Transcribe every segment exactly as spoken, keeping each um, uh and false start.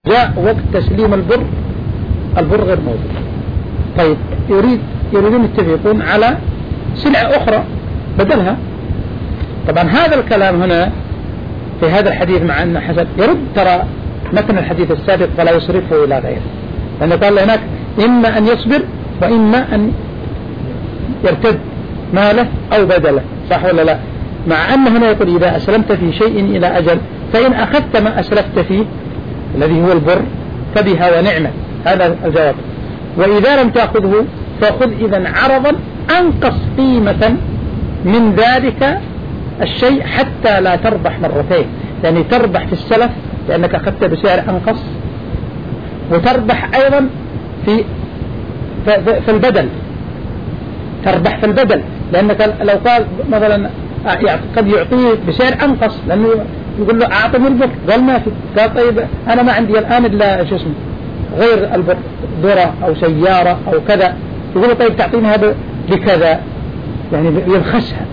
جاء وقت تسليم البر، البر غير موجود. طيب يريد يريدون يتفقون على سلعة أخرى بدلها. طبعا هذا الكلام هنا في هذا الحديث مع أن حسب يرد ترى متن الحديث السابق فلا يصرفه إلى غيره، لأنه قال هناك إما أن يصبر وإما أن يرتد ماله أو بدله، صح ولا لا؟ مع أن هنا يقول إذا أسلمت في شيء إلى أجل فإن أخذت ما أسلفت فيه الذي هو البر فبها ونعمة، هذا الجواب. وإذا لم تأخذه فخذ إذن عرضا أنقص قيمة من ذلك الشيء حتى لا تربح مرتين، يعني تربح في السلف لأنك أخذت بسعر أنقص، وتربح أيضا في في البدل، تربح في البدل لأنك لو قال مثلا قد يعطيه بسعر أنقص لأنه يقول له أعطني البر، قال ما في، قال طيب أنا ما عندي الآن إلا شو اسمه غير البر، ذرة أو سيارة أو كذا، يقول له طيب تعطيني هذا بكذا، يعني يبخسها.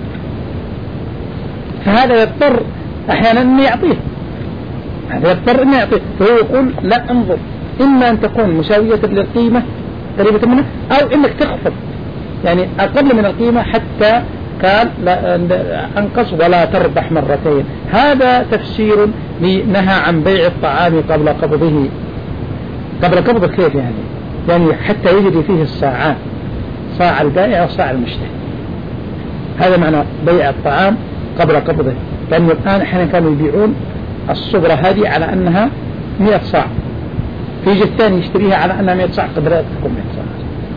فهذا يضطر أحيانا أن يعطيه، هذا يضطر أن يعطيه، فهو يقول لا انظر إما أن تكون مساوية للقيمة قريبة منها أو إنك تخفض يعني أقل من القيمة حتى قال لا أنقص ولا تربح مرتين. هذا تفسير لنهى عن بيع الطعام قبل قبضه. قبل قبضه كيف يعني؟ يعني حتى يجري فيه الصاعان، صاع البائع وصاع المشتري. هذا معنى بيع الطعام قبل قبضه، لأنه الآن احنا كانوا يبيعون الصبرة هذه على أنها مئة صاع، فيجي الثاني يشتريها على أنها مئة صاع قبل تكون مئة صاع،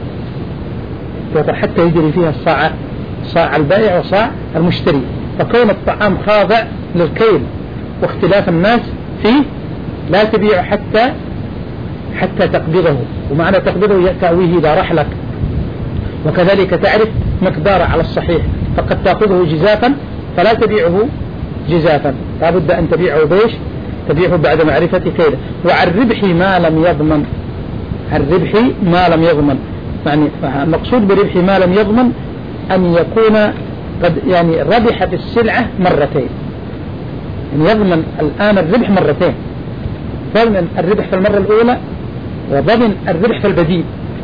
حتى يجري فيها الصاع، صاع البائع وصاع المشتري. فكون الطعام خاضع للكيل واختلاف الناس فيه لا تبيع حتى حتى تقبضه، ومعنى تقبضه تأويه إلى رحلك، وكذلك تعرف مقداره على الصحيح، فقد تأخذه جزافا فلا تبيعه جزافا، لابد أن تبيعه بيش، تبيعه بعد معرفة كيله. وعن ربح ما لم يضمن، عن ربح ما لم يضمن، يعني المقصود بربح ما لم يضمن أن يكون قد يعني ربح بالسلعة مرتين، يعني يضمن الآن الربح مرتين، ضمن الربح في المرة الأولى وضمن الربح في البديل،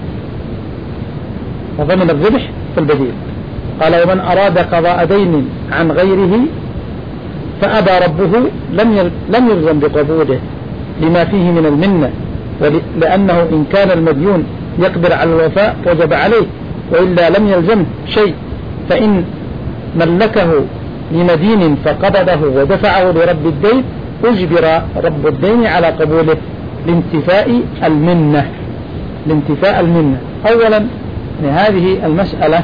وضمن الربح في البديل. قال ومن أراد قضاء دين عن غيره فأبى ربه لم لم يلزم بقبوله لما فيه من المنة، لأنه إن كان المديون يقدر على الوفاء وجب عليه، وإلا لم يلزمه شيء. فإن ملكه لمدين فقبضه ودفعه لرب الدين أجبر رب الدين على قبوله لانتفاء المنة، لانتفاء المنة. أولا هذه المسألة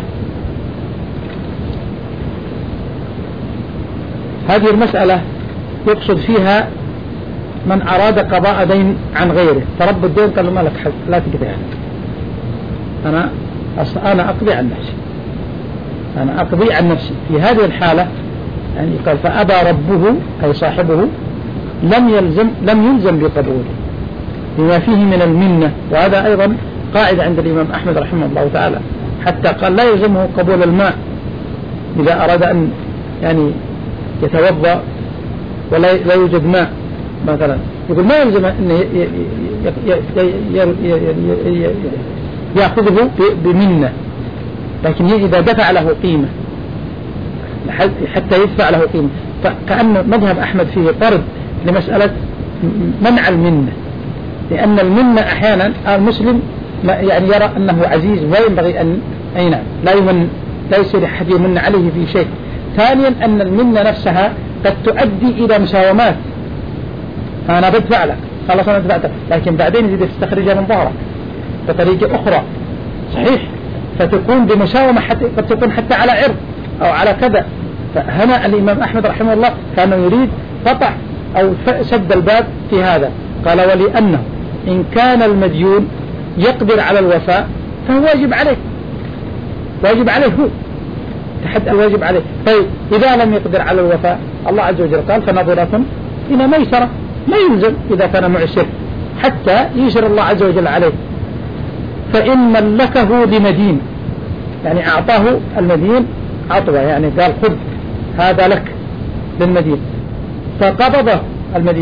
هذه المسألة يقصد فيها من أراد قضاء دين عن غيره، فرب الدين قال له ما لك حق لا تقضي عنه، أنا أنا أقضي عن نفسي، أنا أقضي عن نفسي. في هذه الحالة يعني قال فأبى ربه أي صاحبه لم يلزم لم يلزم بقبوله لما فيه من المنة. وهذا أيضا قاعدة عند الإمام أحمد رحمه الله تعالى، حتى قال لا يلزمه قبول الماء إذا أراد أن يعني يتوضأ ولا لا يوجد ماء مثلا، يقول ما يلزم أن يأخذه بمنة، لكن إذا دفع له قيمة حتى يدفع له قيمة. فكأن مذهب أحمد فيه طرد لمسألة منع المنة، لأن المنة أحيانا المسلم يعني يرى أنه عزيز وينبغي أن أي نعم لا يمن لا يصير أحد يمن عليه في شيء. ثانيا أن المنة نفسها قد تؤدي إلى مساومات، فأنا بدفع لك خلاص أنا دفعتك، لكن بعدين إذا تستخرجها من ظهرك بطريقة أخرى صحيح فتكون بمساومة، حتى قد تكون حتى على عرض أو على كذا. فهنا الإمام أحمد رحمه الله كان يريد قطع أو سد الباب في هذا. قال ولأنه إن كان المديون يقدر على الوفاء فهو واجب عليه، واجب عليه هو تحد الواجب عليه. طيب إذا لم يقدر على الوفاء الله عز وجل قال فنظرة إلى ميسرة، ما يلزم إذا كان معسر حتى يسر الله عز وجل عليه. فإن ملكه لمدين يعني أعطاه المدين عطوة، يعني قال خذ هذا لك للمدين، فقبضه المدين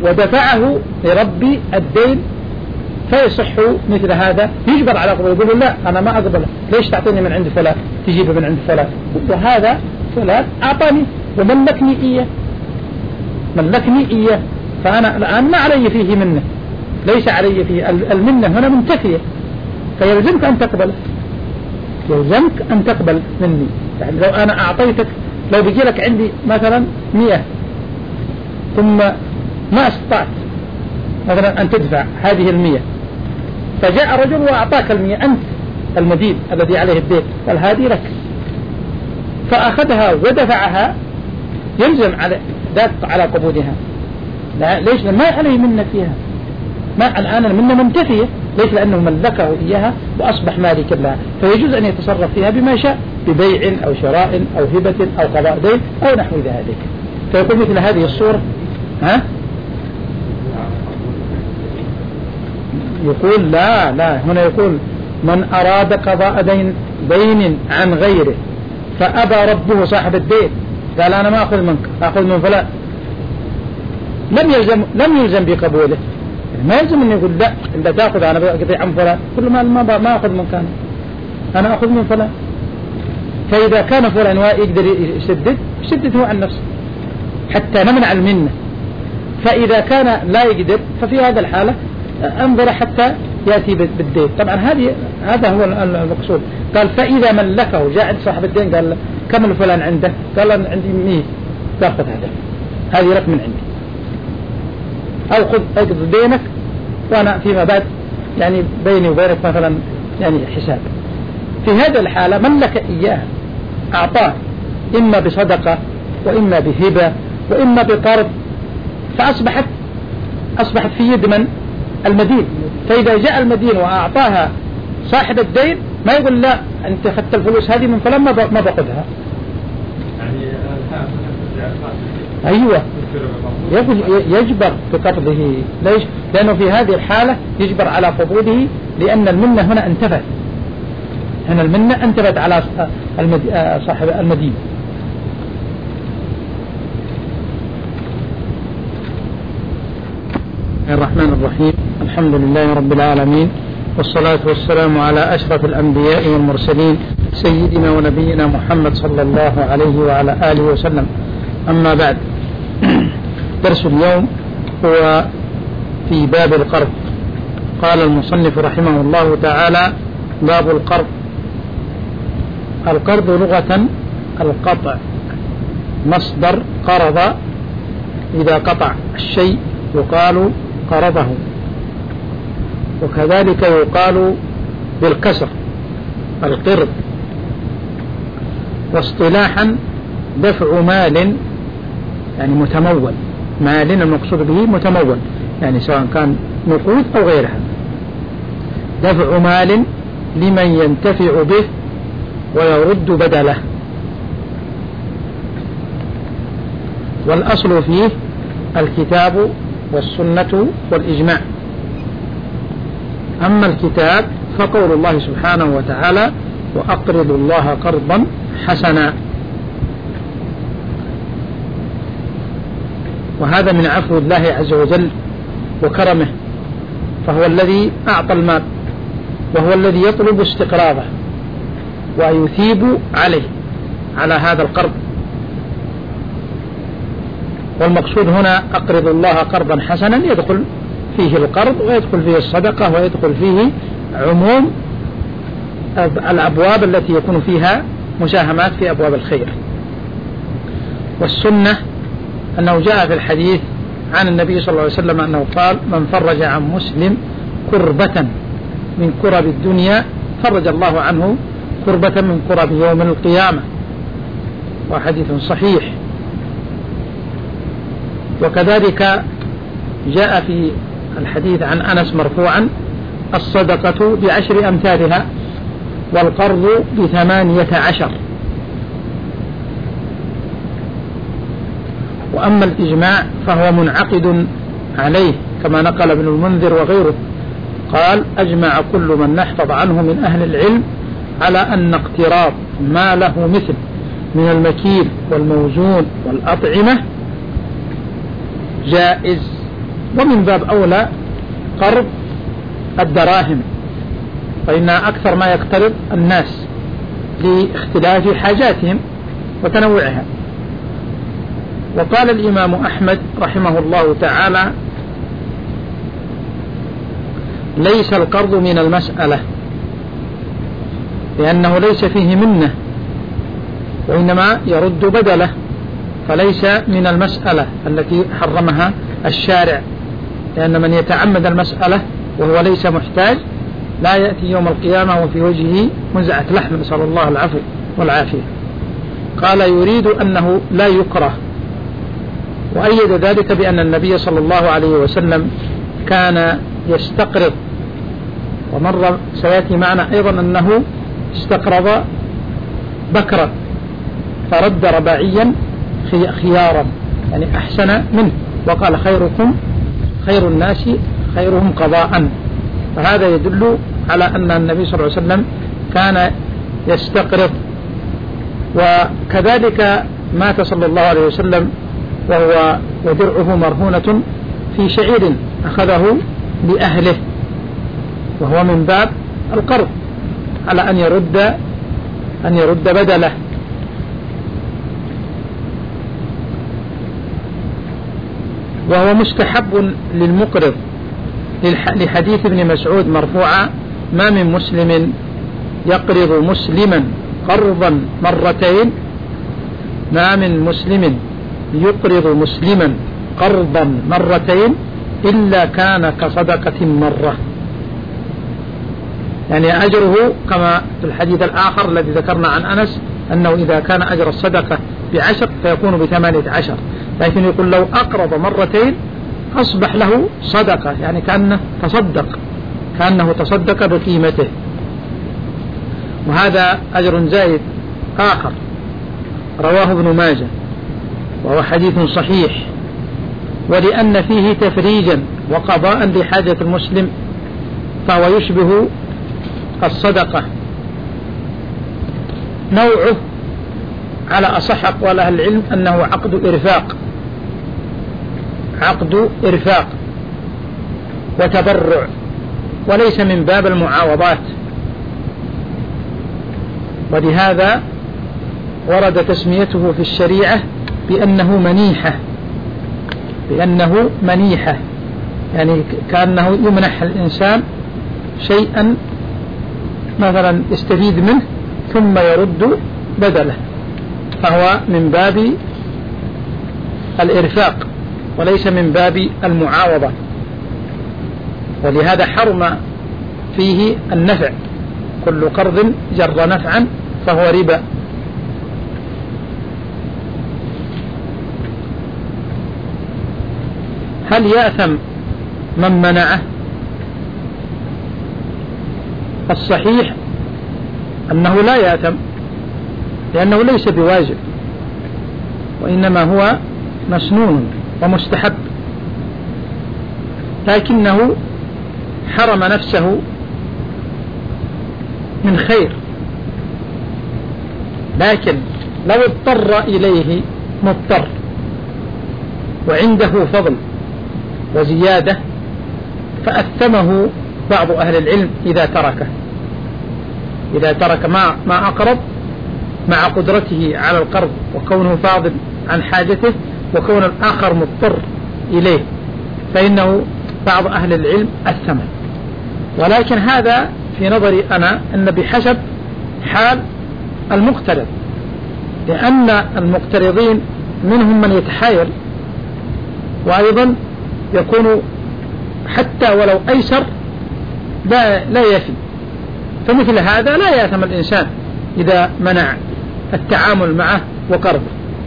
ودفعه لرب الدين فيصح مثل هذا، يجبر على قبول، يقول لا أنا ما أقبله، ليش تعطيني من عند فلان تجيبه من عند فلان؟ وهذا فلان أعطاني وملكني إياه، ملكني إياه، فأنا الآن ما علي فيه منه، ليس علي فيه المنة هنا منتفية، فيلزمك أن تقبل، يلزمك أن تقبل مني. يعني لو أنا أعطيتك، لو بيجي لك عندي مثلا مئة ثم ما استطعت مثلا أن تدفع هذه المئة، فجاء رجل وأعطاك المئة، أنت المدين الذي عليه الدين قال هذه لك، فأخذها ودفعها، يلزم على ذات على قبولها. لا ليش؟ ما عليه منة فيها، ما الآن المنة منتفية، ليش؟ لأنه ملكه إياها وأصبح مالك لها، فيجوز أن يتصرف فيها بما شاء، ببيع أو شراء أو هبة أو قضاء دين أو نحو ذلك. فيقول مثل هذه الصورة ها يقول لا لا هنا يقول من أراد قضاء دين دين عن غيره فأبى ربه صاحب الدين قال أنا ما أخذ منك، أخذ من فلان، لم يلزم لم يلزم بقبوله، ما يلزم أن يقول لا إذا تأخذ أنا بقضي عن فلان، كل ما ما ما أخذ من كان أنا أخذ من فلان. فإذا كان فلان يقدر يسدد يسدد هو عن نفسه حتى نمنع المنة. فإذا كان لا يقدر ففي هذا الحالة انظر حتى يأتي بالدين. طبعا هذه هذا هو المقصود. قال فإذا ملكه، جاء عند صاحب الدين قال كم الفلان عنده؟ قال عندي مية، تأخذ هذا، هذه لك من عندي، أو خذ أقض دينك وأنا فيما بعد يعني بيني وبينك مثلا يعني حساب. في هذه الحالة ملك إياه، أعطاه إما بصدقة وإما بهبة وإما بقرض، فأصبحت أصبحت في يد من؟ المدين. فإذا جاء المدين وأعطاها صاحب الدين ما يقول لا أنت أخذت الفلوس هذه من فلان ما ما بأخذها. يعني أيوة يجبر بقبضه. ليش؟ لأنه في هذه الحالة يجبر على قبوله، لأن المنة هنا انتفت، هنا المنة انتفت على صاحب المدين. الرحمن الرحيم، الحمد لله رب العالمين، والصلاة والسلام على أشرف الأنبياء والمرسلين سيدنا ونبينا محمد صلى الله عليه وعلى آله وسلم. أما بعد، درس اليوم هو في باب القرض. قال المصنف رحمه الله تعالى: باب القرض. القرض لغة القطع، مصدر قرض، إذا قطع الشيء يقال قرضه، وكذلك يقال بالكسر القرض. واصطلاحا دفع مال يعني متمول، مال المقصود به متمول يعني سواء كان نقود أو غيرها، دفع مال لمن ينتفع به ويرد بدله. والأصل فيه الكتاب والسنة والإجماع. أما الكتاب فقول الله سبحانه وتعالى: وأقرضوا الله قرضا حسنا. وهذا من عفو الله عز وجل وكرمه، فهو الذي أعطى المال وهو الذي يطلب استقراضه ويثيب عليه على هذا القرض. والمقصود هنا أقرض الله قرضا حسنا، يدخل فيه القرض ويدخل فيه الصدقة ويدخل فيه عموم الأبواب التي يكون فيها مساهمات في أبواب الخير. والسنة أنه جاء في الحديث عن النبي صلى الله عليه وسلم أنه قال: من فرج عن مسلم كربة من كرب الدنيا فرج الله عنه كربة من كرب يوم القيامة، وحديث صحيح. وكذلك جاء في الحديث عن أنس مرفوعا: الصدقة بعشر أمثالها والقرض بثمانية عشر. وأما الإجماع فهو منعقد عليه، كما نقل ابن المنذر وغيره قال: أجمع كل من نحفظ عنه من أهل العلم على أن اقتراض ما له مثل من المكيل والموزون والأطعمة جائز ومن باب أولى قرض الدراهم، فإنها أكثر ما يقترض الناس لاختلاف حاجاتهم وتنوعها. وقال الإمام أحمد رحمه الله تعالى: ليس القرض من المسألة، لأنه ليس فيه منة، وإنما يرد بدله، فليس من المسألة التي حرمها الشارع، لأن من يتعمد المسألة وهو ليس محتاج لا يأتي يوم القيامة وفي وجهه مزعة لحم، نسأل الله العفو والعافية. قال: يريد أنه لا يكره، وأيد ذلك بأن النبي صلى الله عليه وسلم كان يستقرض، ومر سيأتي معنا أيضا أنه استقرض بكرا فرد رباعيا خيارا، يعني أحسن منه، وقال: خيركم خير الناس خيرهم قضاء. فهذا يدل على أن النبي صلى الله عليه وسلم كان يستقرض. وكذلك مات صلى الله عليه وسلم وهو ودرعه مرهونة في شعير أخذه لأهله، وهو من باب القرض على أن يرد أن يرد بدله. وهو مستحب للمقرض لحديث ابن مسعود مرفوعا: ما من مسلم يقرض مسلما قرضا مرتين ما من مسلم يقرض مسلما قرضا مرتين إلا كان كصدقة مرة، يعني أجره كما في الحديث الآخر الذي ذكرنا عن أنس أنه إذا كان أجر الصدقة بعشر فيكون بثمانية عشر، لكن يقول لو أقرض مرتين أصبح له صدقة، يعني كأنه تصدق كأنه تصدق بقيمته. وهذا أجر زائد آخر رواه ابن ماجه وهو حديث صحيح، ولأن فيه تفريجا وقضاء لحاجة المسلم فهو يشبه الصدقة. نوعه على أصح أقوال أهل العلم أنه عقد إرفاق عقد إرفاق وتبرع، وليس من باب المعاوضات، ولهذا ورد تسميته في الشريعة بأنه منيحة بأنه منيحة يعني كأنه يمنح الإنسان شيئا مثلا يستفيد منه ثم يرد بدله، فهو من باب الإرفاق وليس من باب المعاوضة، ولهذا حرم فيه النفع، كل قرض جر نفعا فهو ربا. هل يأثم من منعه؟ الصحيح أنه لا يأثم، لأنه ليس بواجب، وإنما هو مسنون ومستحب، لكنه حرم نفسه من خير. لكن لو اضطر إليه مضطر وعنده فضل وزيادة فأثمه بعض أهل العلم إذا تركه إذا ترك ما ما أقرض مع قدرته على القرض وكونه فاضل عن حاجته وكون الآخر مضطر إليه، فإنه بعض أهل العلم أثمه. ولكن هذا في نظري أنا أن بحسب حال المقترض، لأن المقترضين منهم من يتحايل، وأيضا يكون حتى ولو أيسر لا, لا يفي، فمثل هذا لا يأثم الإنسان إذا منع التعامل معه وقرضه.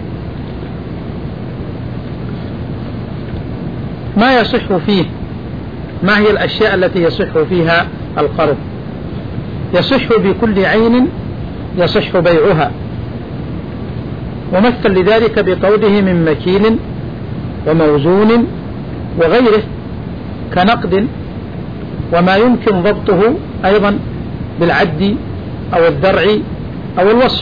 ما يصح فيه، ما هي الأشياء التي يصح فيها القرض؟ يصح بكل عين يصح بيعها، ومثل لذلك بقوله من مكيل وموزون وغيره كنقد، وما يمكن ضبطه أيضا بالعد أو الذرع أو الوصف.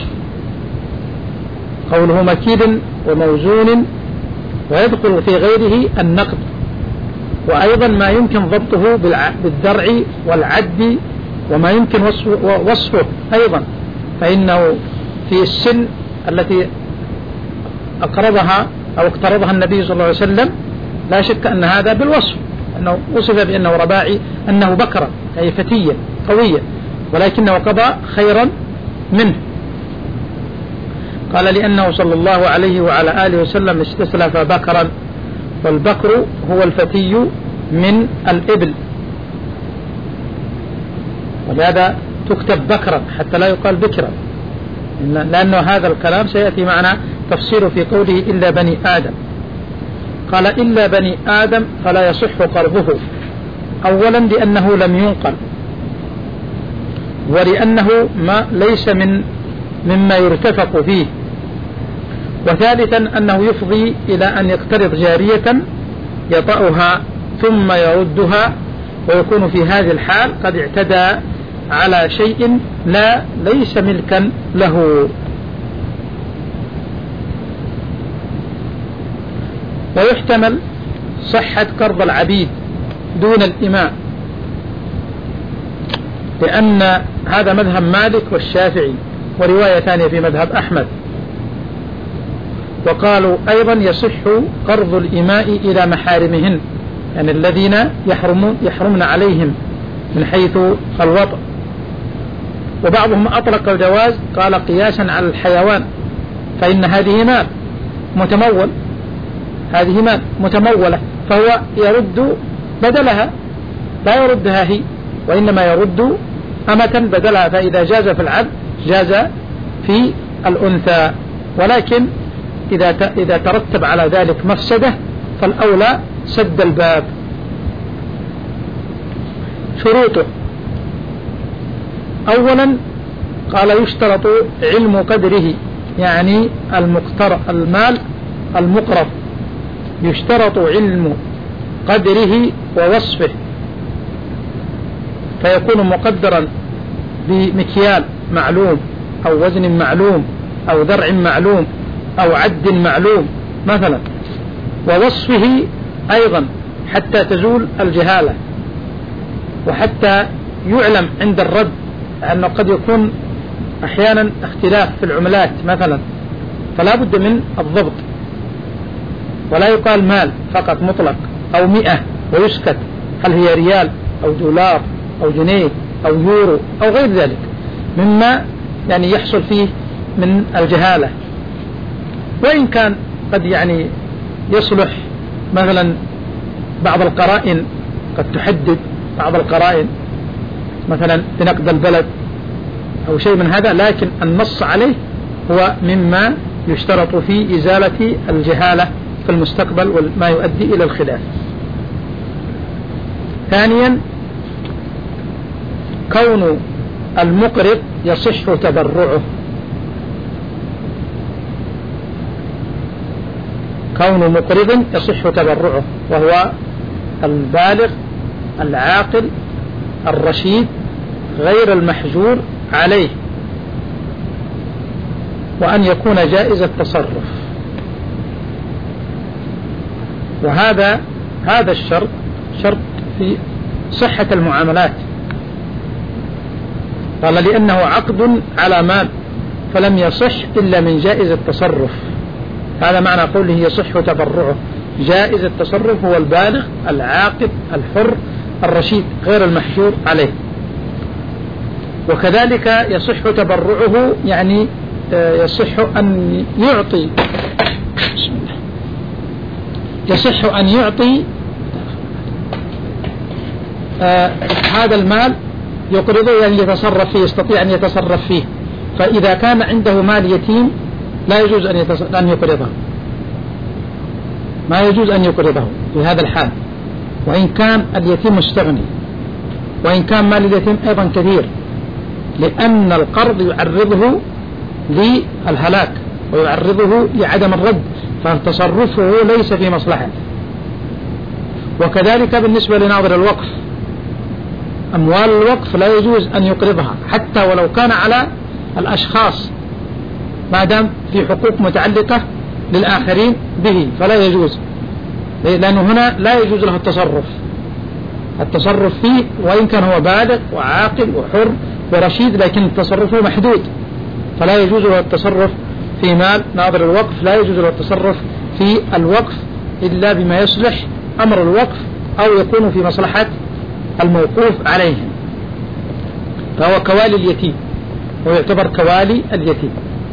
قوله مكيل وموزون، ويدخل في غيره النقد وأيضا ما يمكن ضبطه بالدرع والعد وما يمكن وصفه أيضا، فإنه في السن التي أقرضها أو اقترضها النبي صلى الله عليه وسلم لا شك أن هذا بالوصف، أنه وصف بأنه رباعي، أنه بكرة أي فتية قوية، ولكنه قضى خيرا منه. قال لأنه صلى الله عليه وعلى آله وسلم استسلف بكرا، والبكر هو الفتي من الإبل، ولهذا تكتب بكرا حتى لا يقال بكرا، لأنه هذا الكلام سيأتي معنا تفسيره في قوله إلا بني آدم. قال إلا بني آدم فلا يصح قرضه، أولا لأنه لم ينقل، ولأنه ما ليس من مما يرتفق فيه، وثالثا أنه يفضي إلى أن يقترض جارية يطأها ثم يردها، ويكون في هذه الحال قد اعتدى على شيء لا ليس ملكا له. ويحتمل صحة قرض العبيد دون الإماء، لأن هذا مذهب مالك والشافعي، ورواية ثانية في مذهب أحمد. وقالوا أيضا يصح قرض الإماء إلى محارمهن، يعني الذين يحرمون يحرمن عليهم من حيث الوطء. وبعضهم أطلق الجواز، قال قياسا على الحيوان، فإن هذه مال متمول، هذه مال متمولة، فهو يرد بدلها، لا يردها هي، وإنما يرد أمة بدلها، فإذا جاز في العبد جاز في الأنثى. ولكن إذا إذا ترتب على ذلك مفسدة فالأولى سد الباب. شروطه: أولا قال يشترط علم قدره، يعني المقتر المال المقرض يشترط علم قدره ووصفه، فيكون مقدرا بمكيال معلوم أو وزن معلوم أو ذرع معلوم أو عد معلوم مثلا، ووصفه أيضا حتى تزول الجهالة، وحتى يعلم عند الرد، لأنه قد يكون أحيانا اختلاف في العملات مثلا، فلا بد من الضبط، ولا يقال مال فقط مطلق أو مئة ويسكت، هل هي ريال أو دولار أو جنيه أو يورو أو غير ذلك مما يعني يحصل فيه من الجهالة. وإن كان قد يعني يصلح مثلا بعض القرائن، قد تحدد بعض القرائن مثلا بنقد البلد أو شيء من هذا، لكن النص عليه هو مما يشترط في إزالة الجهالة في المستقبل وما يؤدي إلى الخلاف. ثانيا كون المقرض يصح تبرعه، كون مقرض يصح تبرعه، وهو البالغ العاقل الرشيد غير المحجور عليه، وأن يكون جائز التصرف. وهذا هذا الشرط شرط في صحة المعاملات. قال لأنه عقد على مال فلم يصح إلا من جائز التصرف، هذا معنى قوله يصح تبرعه. جائز التصرف هو البالغ العاقل الحر الرشيد غير المحجور عليه. وكذلك يصح تبرعه، يعني يصح أن يعطي بسم الله يصح أن يعطي آه هذا المال يقرضه، يعني يتصرف فيه، يستطيع أن يتصرف فيه. فإذا كان عنده مال يتيم لا يجوز أن أن يقرضه، ما يجوز أن يقرضه في هذا الحال، وإن كان اليتيم مستغني، وإن كان مال اليتيم أيضا كثير، لأن القرض يعرضه للهلاك ويعرضه لعدم الرد، فتصرفه ليس في مصلحة. وكذلك بالنسبة لناظر الوقف، أموال الوقف لا يجوز أن يقرضها حتى ولو كان على الأشخاص، ما دام في حقوق متعلقة للآخرين به فلا يجوز. لأنه هنا لا يجوز له التصرف التصرف فيه، وإن كان هو بالغ وعاقل وحر ورشيد، لكن تصرفه محدود، فلا يجوز له التصرف في مال ناظر الوقف، لا يجوز له التصرف في الوقف إلا بما يصلح أمر الوقف أو يكون في مصلحة الموقوف عليهم، فهو كوالي اليتيم، ويعتبر كوالي اليتيم.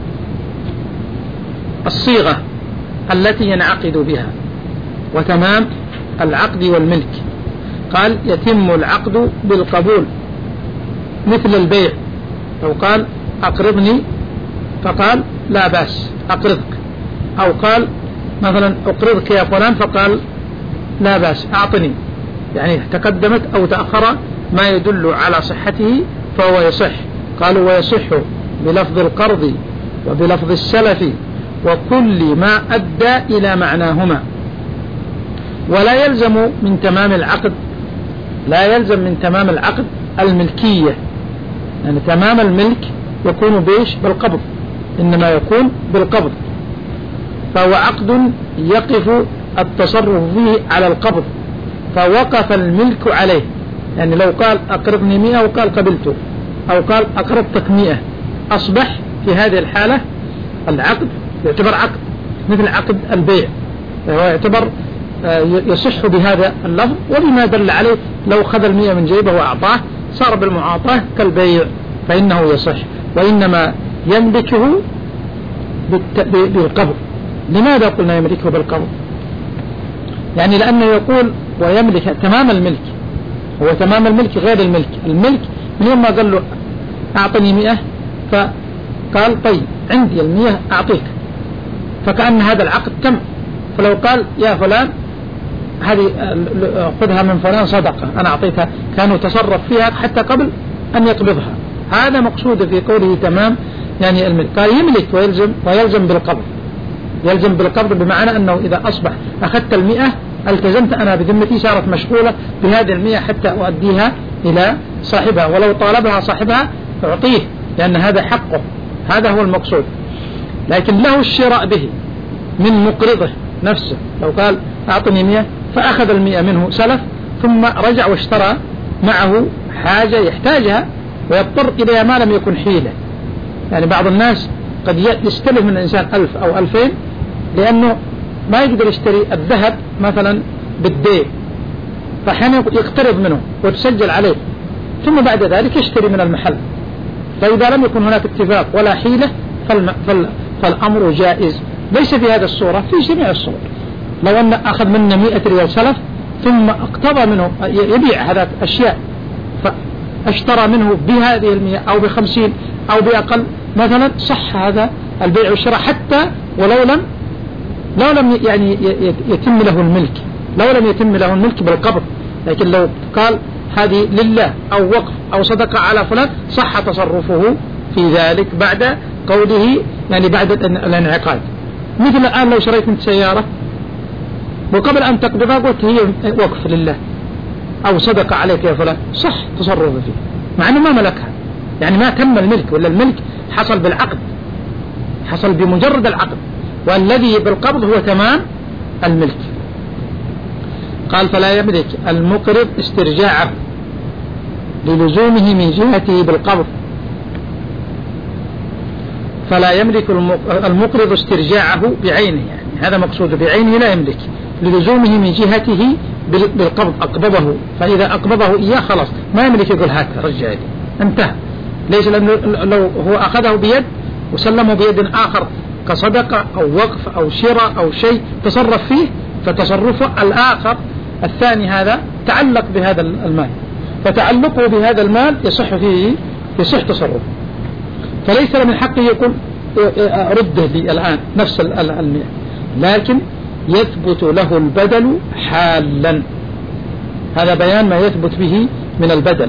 الصيغة التي ينعقد بها وتمام العقد والملك، قال يتم العقد بالقبول مثل البيع، لو قال أقرضني فقال لا بأس أقرضك، أو قال مثلا أقرضك يا فلان فقال لا بأس أعطني، يعني تقدمت أو تأخر ما يدل على صحته فهو يصح. قالوا ويصح بلفظ القرض وبلفظ السلف وكل ما أدى إلى معناهما. ولا يلزم من تمام العقد لا يلزم من تمام العقد الملكية، يعني تمام الملك يكون بيش بالقبض، إنما يكون بالقبض، فهو عقد يقف التصرف فيه على القبض، فوقف الملك عليه، يعني لو قال أقرضني مئة وقال قبلته، أو قال أقرضتك مئة، أصبح في هذه الحالة العقد يعتبر عقد مثل عقد البيع، فهو يعتبر يصح بهذا اللفظ وبما دل عليه. لو خذ المئة من جيبه وأعطاه صار بالمعاطاة كالبيع، فإنه يصح. وإنما يملكه بالقبض. لماذا قلنا يملكه بالقبض؟ يعني لأنه يقول ويملك تمام الملك، هو تمام الملك غير الملك. الملك من يوم ما قال له أعطني مئة فقال طيب عندي المئة أعطيك، فكأن هذا العقد تم. فلو قال يا فلان هذه خذها من فلان صدقة أنا أعطيتها، كانوا تصرف فيها حتى قبل أن يقبضها. هذا مقصود في قوله تمام يعني الملك. قال يملك ويلزم ويلزم بالقبض، يلزم بالقبض بمعنى أنه إذا أصبح أخذت المئة التزمت أنا بذمتي، صارت مشغولة بهذه المئة حتى أؤديها إلى صاحبها، ولو طالبها صاحبها أعطيه لأن هذا حقه، هذا هو المقصود. لكن له الشراء به من مقرضه نفسه، لو قال أعطني مئة فأخذ المئة منه سلف ثم رجع واشترى معه حاجة يحتاجها ويضطر إليها ما لم يكن حيلة. يعني بعض الناس قد يستلف من الإنسان ألف أو ألفين لأنه ما يقدر يشتري الذهب مثلا بالدين، فأحيانا يقترض منه وتسجل عليه ثم بعد ذلك يشتري من المحل. فإذا لم يكن هناك اتفاق ولا حيلة فالم... فالأمر جائز، ليس في هذه الصورة، في جميع الصور. لو أن أخذ منا مئة ريال سلف ثم اقتضى منه يبيع هذا أشياء فاشترى منه بهذه المئة أو بخمسين أو بأقل مثلا، صح هذا البيع والشراء حتى ولو لم لو لم يعني يتم له الملك، لو لم يتم له الملك بالقبض. لكن لو قال هذه لله أو وقف أو صدقة على فلان صح تصرفه في ذلك بعد قوله، يعني بعد الانعقاد. مثل الآن لو شريت انت سيارة وقبل أن تقبضها قلت هي وقف لله أو صدقة عليك يا فلان، صح تصرفه فيه مع أنه ما ملكها، يعني ما تم الملك، ولا الملك حصل بالعقد، حصل بمجرد العقد، والذي بالقبض هو تمام الملك. قال فلا يملك المقرض استرجاعه للزومه من جهته بالقبض، فلا يملك المقرض استرجاعه بعينه، يعني هذا مقصود بعينه لا يملك، للزومه من جهته بالقبض، أقبضه، فإذا أقبضه إياه خلاص ما يملك يقول هات رجع انتهى. ليس لأنه لو هو أخذه بيد وسلمه بيد آخر كصدقة أو وقف أو شراء أو شيء تصرف فيه، فتصرفه الآخر الثاني هذا تعلق بهذا المال، فتعلقه بهذا المال يصح فيه يصح تصرفه، فليس من حقه يقول رده لي الآن نفس المئة، لكن يثبت له البدل حالا. هذا بيان ما يثبت به من البدل.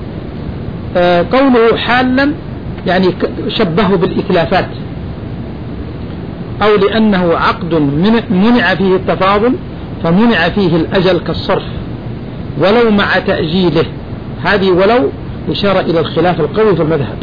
قوله حالا يعني شبهه بالإتلافات، أو لأنه عقد منع فيه التفاضل فمنع فيه الأجل كالصرف ولو مع تأجيله. هذه ولو إشارة إلى الخلاف القوي في المذهب.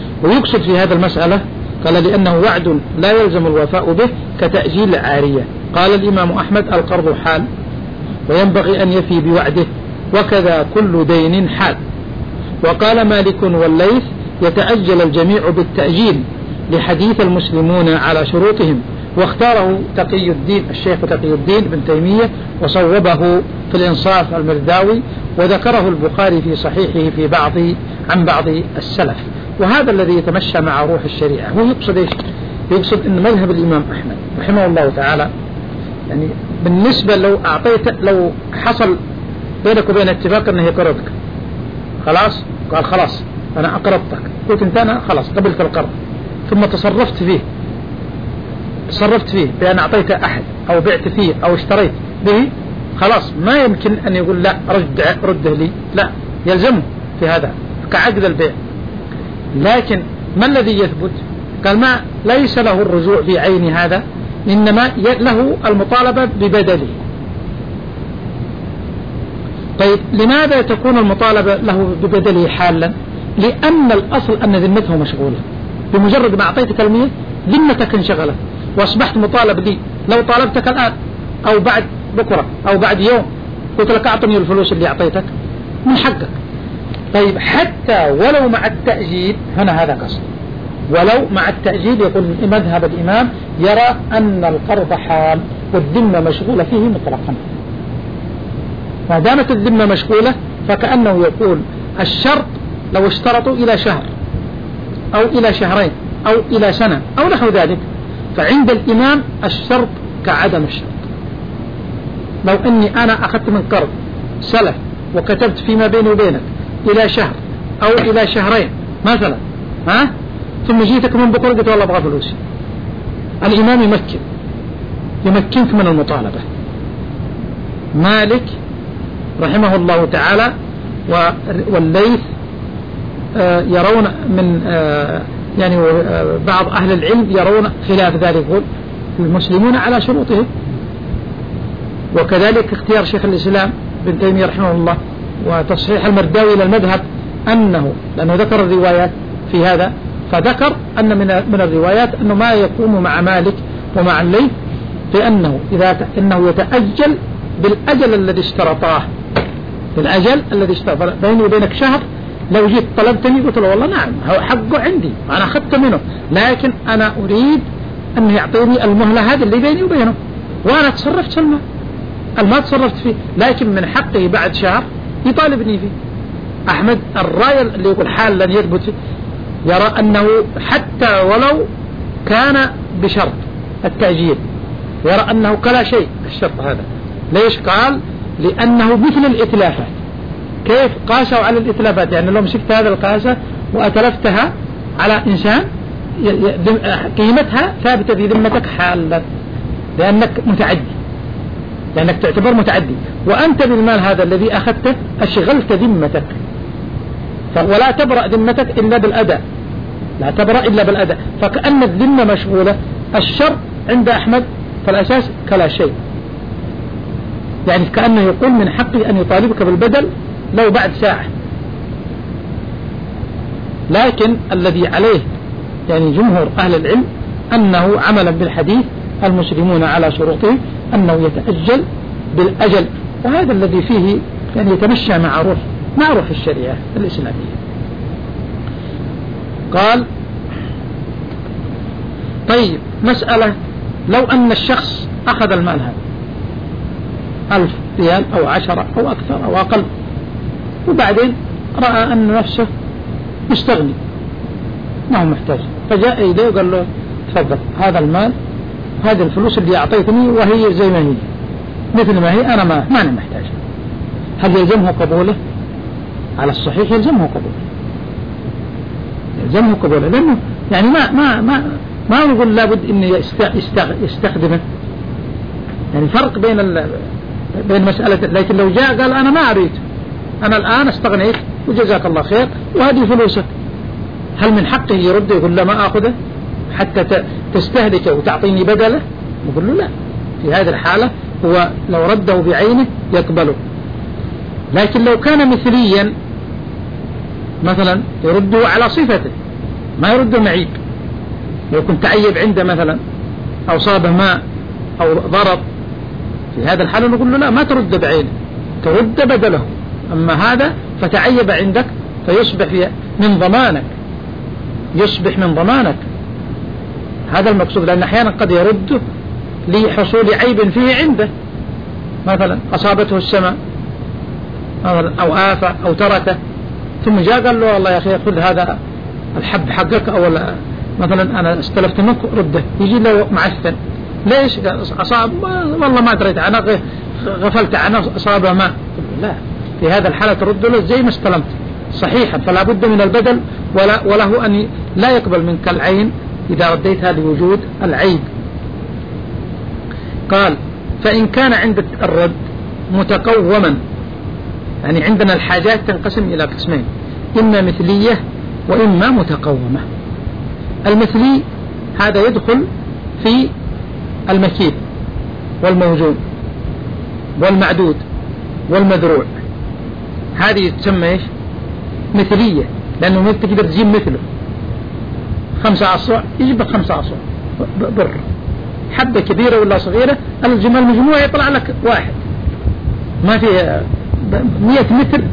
ويقصد في هذا المسألة قال لأنه وعد لا يلزم الوفاء به كتأجيل العارية، قال الإمام أحمد القرض حال وينبغي أن يفي بوعده، وكذا كل دين حال. وقال مالك والليث يتأجل الجميع بالتأجيل لحديث المسلمون على شروطهم، واختاره تقي الدين الشيخ تقي الدين بن تيمية وصوبه في الإنصاف المرداوي، وذكره البخاري في صحيحه في بعض عن بعض السلف. وهذا الذي يتمشى مع روح الشريعة. هو يقصد إيش؟ يقصد أن مذهب الإمام أحمد رحمه الله تعالى، يعني بالنسبة لو أعطيت لو حصل بينك وبين اتفاق أنه يقرضك، خلاص قال خلاص أنا أقرضتك، قلت أنت أنا خلاص قبلت القرض، ثم تصرفت فيه تصرفت فيه بأن أعطيت أحد أو بعت فيه أو اشتريت به، خلاص ما يمكن أن يقول لا رد رده لي، لا يلزمه في هذا كعقد البيع. لكن ما الذي يثبت؟ قال ما ليس له الرجوع في عين هذا، إنما له المطالبة ببدله. طيب لماذا تكون المطالبة له ببدله حالا؟ لأن الأصل أن ذمته مشغولة، بمجرد ما أعطيتك المية ذمتك انشغلت وأصبحت مطالب لي. لو طالبتك الآن أو بعد بكرة أو بعد يوم قلت لك أعطني الفلوس اللي أعطيتك، من حقك. طيب حتى ولو مع التأجيل، هنا هذا قصد، ولو مع التأجيل يقول مذهب الإمام يرى أن القرض حال والذمة مشغولة فيه مطلقا. ما دامت الذمة مشغولة فكأنه يقول الشرط لو اشترطوا إلى شهر أو إلى شهرين أو إلى سنة أو نحو ذلك، فعند الإمام الشرط كعدم الشرط. لو أني أنا أخذت من قرض سلف وكتبت فيما بيني وبينك إلى شهر أو إلى شهرين مثلا، ها، ثم جيتك من بكرة قلت والله أبغى فلوسي، الإمام يمكن يمكنك من المطالبة. مالك رحمه الله تعالى والليث يرون من يعني بعض أهل العلم يرون خلاف ذلك، يقول المسلمون على شروطهم. وكذلك اختيار شيخ الإسلام بن تيمية رحمه الله وتصحيح المرداوي إلى المذهب أنه، لأنه ذكر الروايات في هذا، فذكر أن من من الروايات أنه ما يقوم مع مالك ومع الليث، لأنه إذا أنه يتأجل بالأجل الذي اشترطاه، بالأجل الذي اشترط بيني وبينك شهر، لو جيت طلبتني قلت له والله نعم هو حقه عندي أنا أخذت منه، لكن أنا أريد أن يعطيني المهلة هذه اللي بيني وبينه، وأنا تصرفت سلمة المال تصرفت فيه، لكن من حقه بعد شهر يطالبني فيه. أحمد الرأي اللي يقول حال لن يثبت فيه يرى أنه حتى ولو كان بشرط التأجيل، يرى أنه كلا شيء الشرط هذا. ليش؟ قال لأنه مثل الإتلافات. كيف قاسوا على الإتلافات؟ يعني لو مسكت هذا القاسة وأتلفتها على إنسان قيمتها ثابتة في ذمتك حالا، لأنك متعدي، لأنك تعتبر متعدي، وأنت بالمال هذا الذي أخذته أشغلت ذمتك، ولا تبرأ ذمتك إلا بالأداء، لا تبرأ إلا بالأداء، فكأن الذمة مشغولة. الشرط عند أحمد فالأساس كلا شيء، يعني كأنه يقول من حقي أن يطالبك بالبدل لو بعد ساعة. لكن الذي عليه يعني جمهور أهل العلم أنه عملا بالحديث المسلمون على شروطهم أنه يتأجل بالأجل، وهذا الذي فيه يعني يتمشى مع روح مع روح الشريعة الإسلامية. قال طيب مسألة، لو أن الشخص أخذ المال هذا ألف ريال أو عشرة أو أكثر أو أقل، وبعدين رأى أن نفسه مستغني ما هو محتاج، فجاء إليه وقال له تفضل هذا المال، هذه الفلوس اللي أعطيتني وهي زي ما هي مثل ما هي، أنا ما ماني محتاج. هل يلزمه قبوله؟ على الصحيح يلزمه قبوله، يلزمه قبوله، لأنه يعني ما ما ما ما نقول لابد إنه يستخدمه، يعني فرق بين ال بين مسألة. لكن لو جاء قال أنا ما أريد، أنا الآن استغنيت وجزاك الله خير وهذه فلوسك، هل من حقه يرد يقول له ما أخذه حتى تستهلكه وتعطيني بدله؟ نقول له لا، في هذه الحالة هو لو رده بعينه يقبله. لكن لو كان مثليا مثلا يرده على صفته، ما يرده معيب، لو كنت عيب عنده مثلا أو صابه ماء أو ضرب، في هذا الحال نقول له لا، ما ترد بعينه، ترد بدله. أما هذا فتعيب عندك فيصبح من ضمانك، يصبح من ضمانك. هذا المقصود، لأن أحيانا قد يرد لحصول عيب فيه عنده، مثلا أصابته السماء أو آفة أو تركه، ثم جاء قال له والله يا أخي خذ هذا الحب حقك، أو مثلا أنا استلفت منك رده، يجي له معفن، ليش؟ أصاب والله ما دريت عنه، غفلت عنه، أصابه ما. لا، في هذا الحالة ترد له زي ما استلمت صحيحا، فلا بد من البدل، ولا وله أن لا يقبل منك العين إذا رديتها لوجود العيب. قال فإن كان عندك الرد متقوما، يعني عندنا الحاجات تنقسم إلى قسمين، إما مثلية وإما متقومة. المثلي هذا يدخل في المكيل والموزون والمعدود والمذروع، هذه تسمى إيش؟ مثلية، لأنه ما تقدر تجيب مثله. خمسة أصواع يجيب خمسة أصواع بر، حبة كبيرة ولا صغيرة، الجمال مجموعة يطلع لك واحد، ما في مئة متر.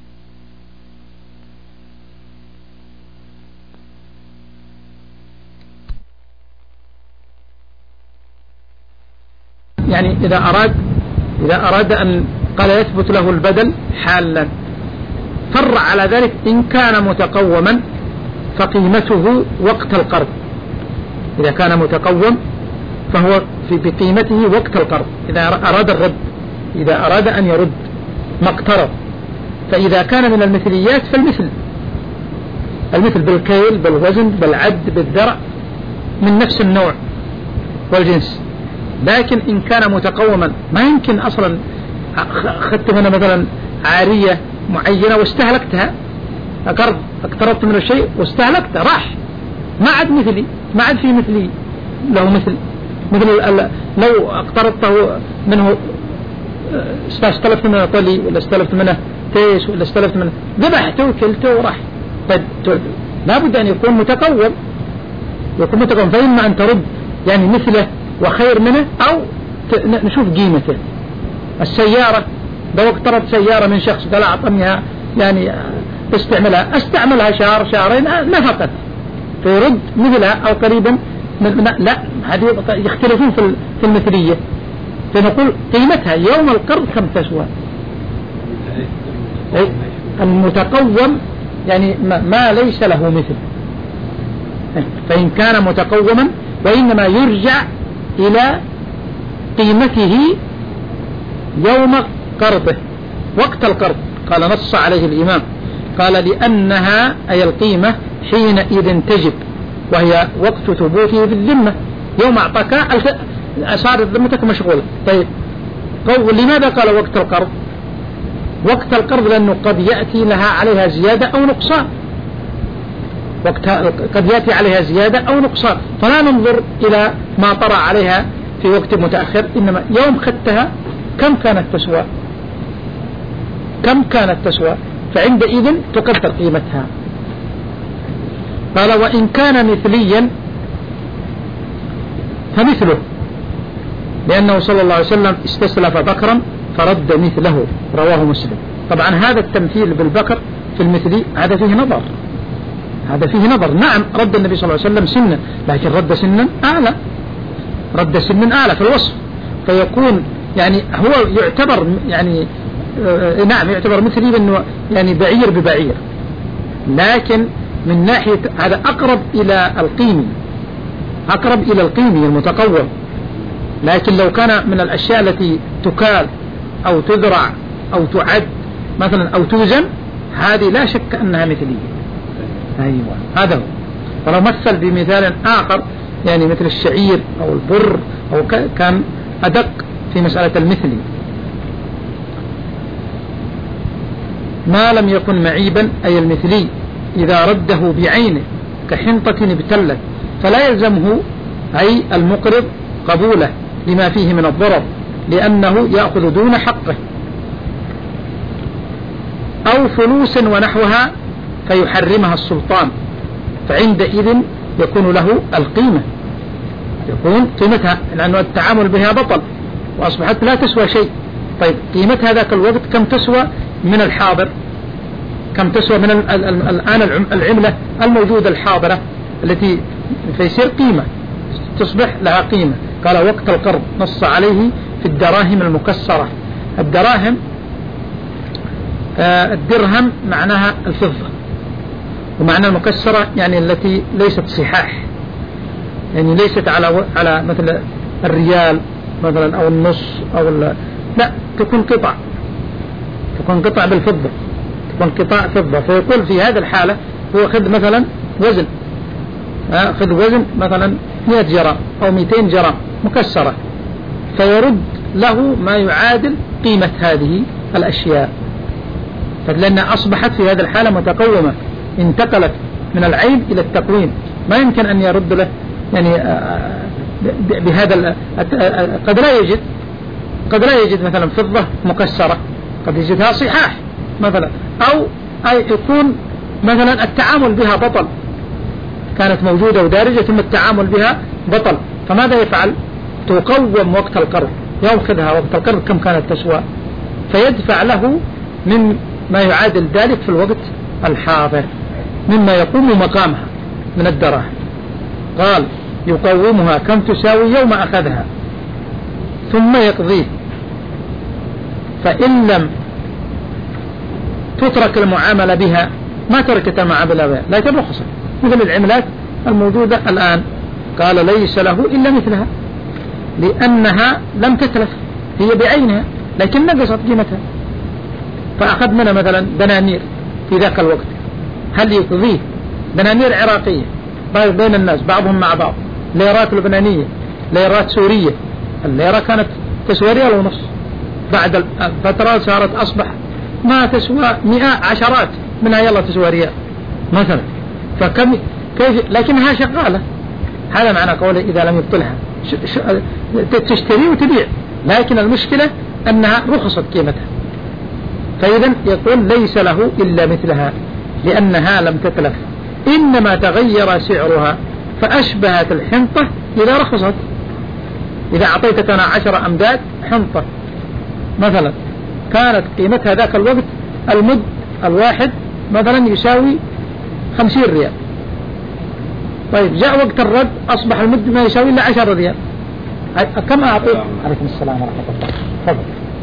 يعني إذا أراد إذا أراد أن قال يثبت له البدل حالا، فرع على ذلك إن كان متقوما فقيمته وقت القرض. إذا كان متقوم فهو في بقيمته وقت القرض، إذا أراد الرد، إذا أراد أن يرد ما اقترض. فإذا كان من المثليات فالمثل، المثل بالكيل بالوزن بالعد بالذرع من نفس النوع والجنس. لكن إن كان متقوما ما يمكن أصلا أخذت هنا مثلا عارية معينة واستهلكتها، قرض اقترضت من الشيء واستهلكته راح، ما عاد مثلي، ما عاد في مثلي له مثل مثل لو اقترضته منه، استلفت منه طلي ولا استلفت منه تيس ولا استلفت منه ذبحته وكلته وراح. طيب لا بد أن يكون متقوم، يكون متقوم، فإما أن ترد يعني مثله وخير منه، أو نشوف قيمته. السيارة لو اقترض سيارة من شخص قال أعطنيها يعني استعملها، استعملها شهر شهرين نفقت، فيرد مثلها أو قريبا من، لا هذه يختلفون في المثلية، فنقول قيمتها يوم القرض كم تسوى. المتقوم يعني ما ليس له مثل، فإن كان متقوما وإنما يرجع إلى قيمته يوم قرضه وقت القرض. قال نص عليه الإمام، قال لأنها أي القيمة حينئذ تجب، وهي وقت ثبوته في الذمة، يوم أعطاك صار ذمتك مشغولة. طيب لماذا قال وقت القرض؟ وقت القرض لأنه قد يأتي لها عليها زيادة أو نقصان، وقت قد يأتي عليها زيادة أو نقصان، فلا ننظر إلى ما طرأ عليها في وقت متأخر، إنما يوم خدتها كم كانت تسوى، كم كانت تسوى، فعندئذ تقدر قيمتها. قال وإن كان مثليا فمثله، لأنه صلى الله عليه وسلم استسلف بكرا فرد مثله، رواه مسلم. طبعا هذا التمثيل بالبكر في المثلي هذا فيه نظر، هذا فيه نظر. نعم رد النبي صلى الله عليه وسلم سنا، لكن رد سنا أعلى، رد سنا أعلى في الوصف، فيكون يعني هو يعتبر يعني آه نعم يعتبر مثلي بأنه يعني بعير ببعير، لكن من ناحية هذا أقرب إلى القيمي، أقرب إلى القيمي المتقوم. لكن لو كان من الأشياء التي تكال أو تذرع أو تعد مثلا أو توزن، هذه لا شك أنها مثلية. أيوة هذا هو. ولو مثل بمثال آخر يعني مثل الشعير أو البر أو كان أدق في مسألة المثلي. ما لم يكن معيبا أي المثلي إذا رده بعينه كحنطة ابتلت فلا يلزمه أي المقرض قبوله لما فيه من الضرر، لأنه يأخذ دون حقه، أو فلوس ونحوها فيحرمها السلطان، فعندئذ يكون له القيمة، يكون قيمتها لأنه التعامل بها بطل وأصبحت لا تسوى شيء. طيب قيمتها ذاك الوقت كم تسوى من الحاضر، كم تسوى من الآن العملة الموجودة الحاضرة التي فيصير قيمة، تصبح لها قيمة. قال وقت القرض نص عليه في الدراهم المكسرة. الدراهم آه الدرهم معناها الفضة، ومعنى المكسرة يعني التي ليست صحاح، يعني ليست على على مثل الريال مثلا أو النص أو لا، تكون قطع، تكون قطع بالفضة، تكون قطع فضة. فيقول في هذه الحالة هو خذ مثلا وزن، آه خذ وزن مثلا مئة جرام أو مئتين جرام مكسرة، فيرد له ما يعادل قيمة هذه الأشياء، فلأنها أصبحت في هذه الحالة متقومة، انتقلت من العيب إلى التقويم. ما يمكن أن يرد له يعني بهذا. قد لا يجد قد لا يجد مثلا فضة مكسرة، قد يجدها صحاح مثلا، أو أي يكون مثلا التعامل بها بطل، كانت موجودة ودارجة ثم التعامل بها بطل، فماذا يفعل؟ تقوم وقت القرض، يأخذها وقت القرض كم كانت تسوى، فيدفع له من ما يعادل ذلك في الوقت الحاضر مما يقوم مقامها من الدراهم. قال يقومها كم تساوي يوم أخذها ثم يقضيه، فإن لم تترك المعاملة بها ما تركت المعاملة بها لكن رخصت، مثل العملات الموجودة الآن. قال ليس له إلا مثلها لأنها لم تتلف، هي بعينها لكن نقصت قيمتها. فأخذ منها مثلا دنانير في ذاك الوقت، هل يقضيه دنانير عراقية بين الناس بعضهم مع بعض، ليرات لبنانية، ليرات سورية، الليرة كانت تسوى ريال ونص، بعد الفترة صارت أصبح ما تسوى مئة عشرات منها يلا تسوى ريال مثلا، فكم كيف لكنها شغالة. هذا معنى قوله إذا لم يبطلها تشتري وتبيع، لكن المشكلة أنها رخصت قيمتها. فإذا يقول ليس له إلا مثلها لأنها لم تتلف، إنما تغير سعرها فأشبهت الحنطة إذا رخصت. إذا أعطيتك أنا عشر أمداد حنطة مثلا كانت قيمتها ذاك الوقت المد الواحد مثلا يساوي خمسين ريال، طيب جاء وقت الرد أصبح المد ما يساوي إلا عشر ريال، كم أعطيك؟ عليكم السلام ورحمة الله. تفضل.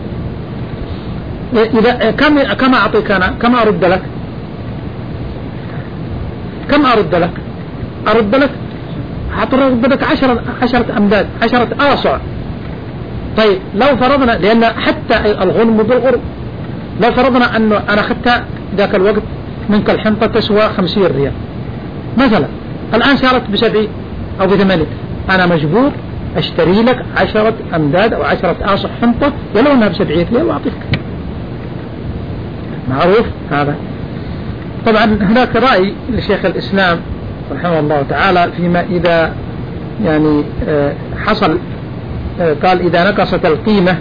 إذا كم كم أعطيك أنا؟ كم أرد لك؟ كم أرد لك؟ أرد لك أرد لك عشرة عشرة أمداد، عشرة آصع. طيب لو فرضنا، لأن حتى الغنم بالغرب، لو فرضنا أنه أنا أخذت ذاك الوقت منك الحنطة تسوى خمسين ريال مثلا، الآن صارت بسبعين أو بثمانين، أنا مجبور أشتري لك عشرة أمداد أو عشرة آصع حنطة ولو أنها بسبعين ريال وأعطيك. معروف هذا. طبعا هناك رأي لشيخ الإسلام رحمه الله تعالى فيما إذا يعني حصل، قال إذا نقصت القيمة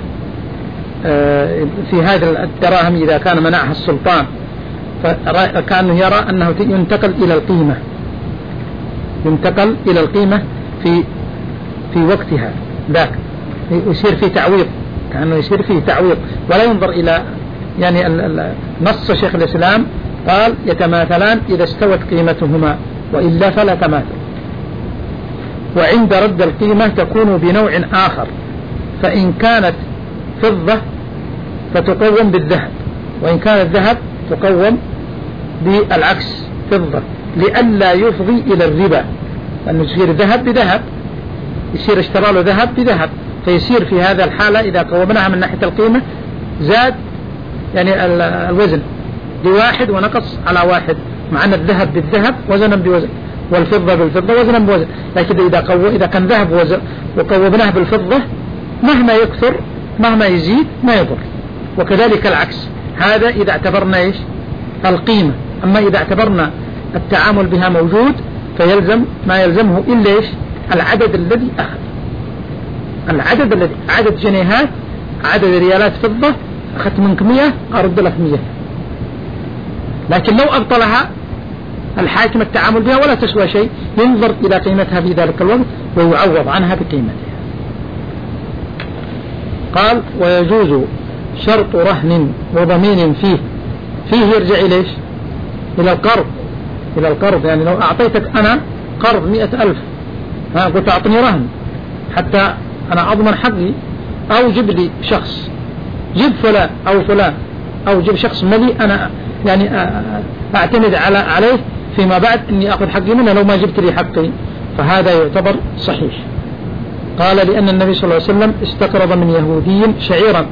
في هذه الدراهم إذا كان منعها السلطان، فكان يرى أنه ينتقل إلى القيمة، ينتقل إلى القيمة في في وقتها ذاك، يصير في تعويض، كأنه يصير فيه تعويض ولا ينظر إلى يعني نص شيخ الإسلام قال يتماثلان إذا استوت قيمتهما وإلا فلا تماثل. وعند رد القيمة تكون بنوع آخر، فإن كانت فضة فتقوم بالذهب، وإن كانت ذهب تقوم بالعكس فضة، لئلا يفضي إلى الربا، لأنه يصير ذهب بذهب، يصير اشترى له ذهب بذهب، فيصير في هذا الحالة إذا قومناها من ناحية القيمة زاد يعني الوزن بواحد ونقص على واحد، مع أن الذهب بالذهب وزنا بوزن والفضة بالفضة وزنا بوزن. لكن إذا قو... إذا كان ذهب وزن وقومناه بالفضة مهما يكثر مهما يزيد ما يضر، وكذلك العكس. هذا إذا اعتبرنا إيش القيمة. أما إذا اعتبرنا التعامل بها موجود فيلزم ما يلزمه إلا إيش العدد الذي أخذ، العدد الذي عدد جنيهات، عدد ريالات فضة، أخذت منك مية أرد لك مية. لكن لو أبطلها الحاكم التعامل بها ولا تسوى شيء، ينظر إلى قيمتها في ذلك الوقت ويعوض عنها بقيمتها. قال ويجوز شرط رهن وضمين فيه. فيه يرجع إليش؟ إلى القرض، إلى القرض. يعني لو أعطيتك أنا قرض مئة ألف، ها قلت أعطني رهن حتى أنا أضمن حقي، أو جيب لي شخص، جيب فلان أو فلان، أو جيب شخص ملي أنا يعني أعتمد على عليه فيما بعد أني أخذ حقي منه لو ما جبت لي حقي، فهذا يعتبر صحيح. قال لأن النبي صلى الله عليه وسلم استقرض من يهودي شعيرا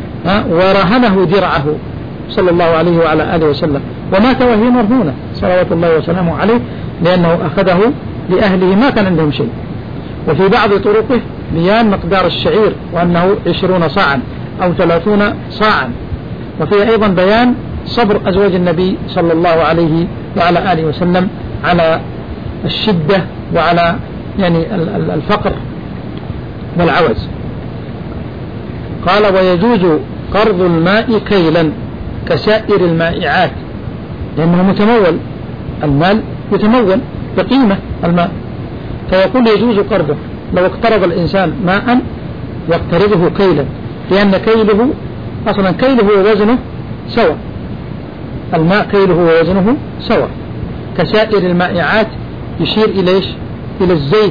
ورهنه درعه صلى الله عليه وعلى آله وسلم، ومات وهي مرهونة صلوات الله وسلامه عليه، لأنه أخذه لأهله ما كان عندهم شيء. وفي بعض طرقه بيان مقدار الشعير وأنه عشرون صاعا أو ثلاثون صاعا. وفيه أيضا بيان صبر أزواج النبي صلى الله عليه وعلى آله وسلم على الشدة وعلى يعني الفقر والعوز. قال ويجوز قرض الماء كيلا كسائر المائعات، لأنه متمول، المال يتمول بقيمة الماء، فيقول يجوز قرضه. لو اقترض الإنسان ماء يقترضه كيلا، لأن كيله أصلا كيله ووزنه سواء، الماء كيله ووزنه سواء. كسائر المائعات يشير إليش؟ إلى الزيت،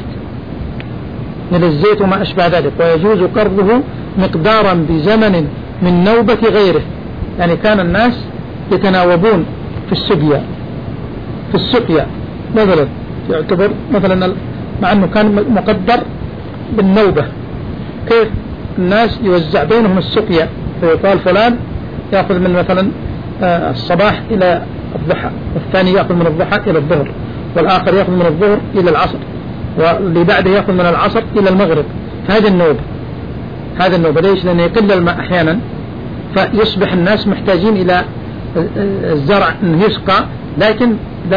إلى الزيت وما أشبه ذلك. ويجوز قرضه مقدارا بزمن من نوبة غيره، يعني كان الناس يتناوبون في السقيا، في السقيا مثلا يعتبر مثلا مع أنه كان مقدر بالنوبة، كيف الناس يوزع بينهم السقيا، فيقال فلان يأخذ من مثلا الصباح إلى الضحى، والثاني يأخذ من الضحى إلى الظهر، والآخر يأخذ من الظهر إلى العصر، واللي بعده يأخذ من العصر إلى المغرب. فهذه النوبة، هذا النوبة ليش؟ لأنه يقل الماء أحيانا، فيصبح الناس محتاجين إلى الزرع أنه يسقى، لكن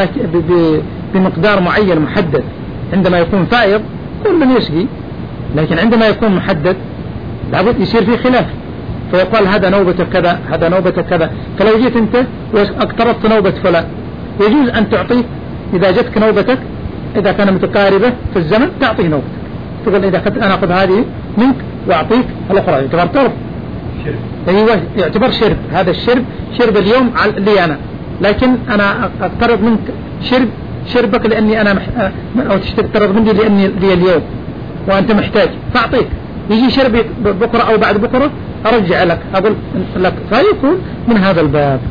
بمقدار معين محدد. عندما يكون فائض كل من يسقي، لكن عندما يكون محدد لابد يصير فيه خلاف، فيقال هذا نوبة كذا، هذا نوبة كذا. فلو جيت أنت واقترضت نوبة فلان، يجوز أن تعطيه إذا جتك نوبتك، إذا كان متقاربة في الزمن تعطيه نوبتك، تقول إذا أخذت أنا أخذ هذه منك وأعطيك الأخرى، يعتبر طرف، أيوة يعتبر شرب. هذا الشرب شرب اليوم لي أنا، لكن أنا أقترض منك شرب شربك لأني أنا مح... أو تقترض مني لأني لي اليوم وأنت محتاج فأعطيك، يجي شربي بكرة أو بعد بكرة أرجع لك، أقول لك، فيكون من هذا الباب.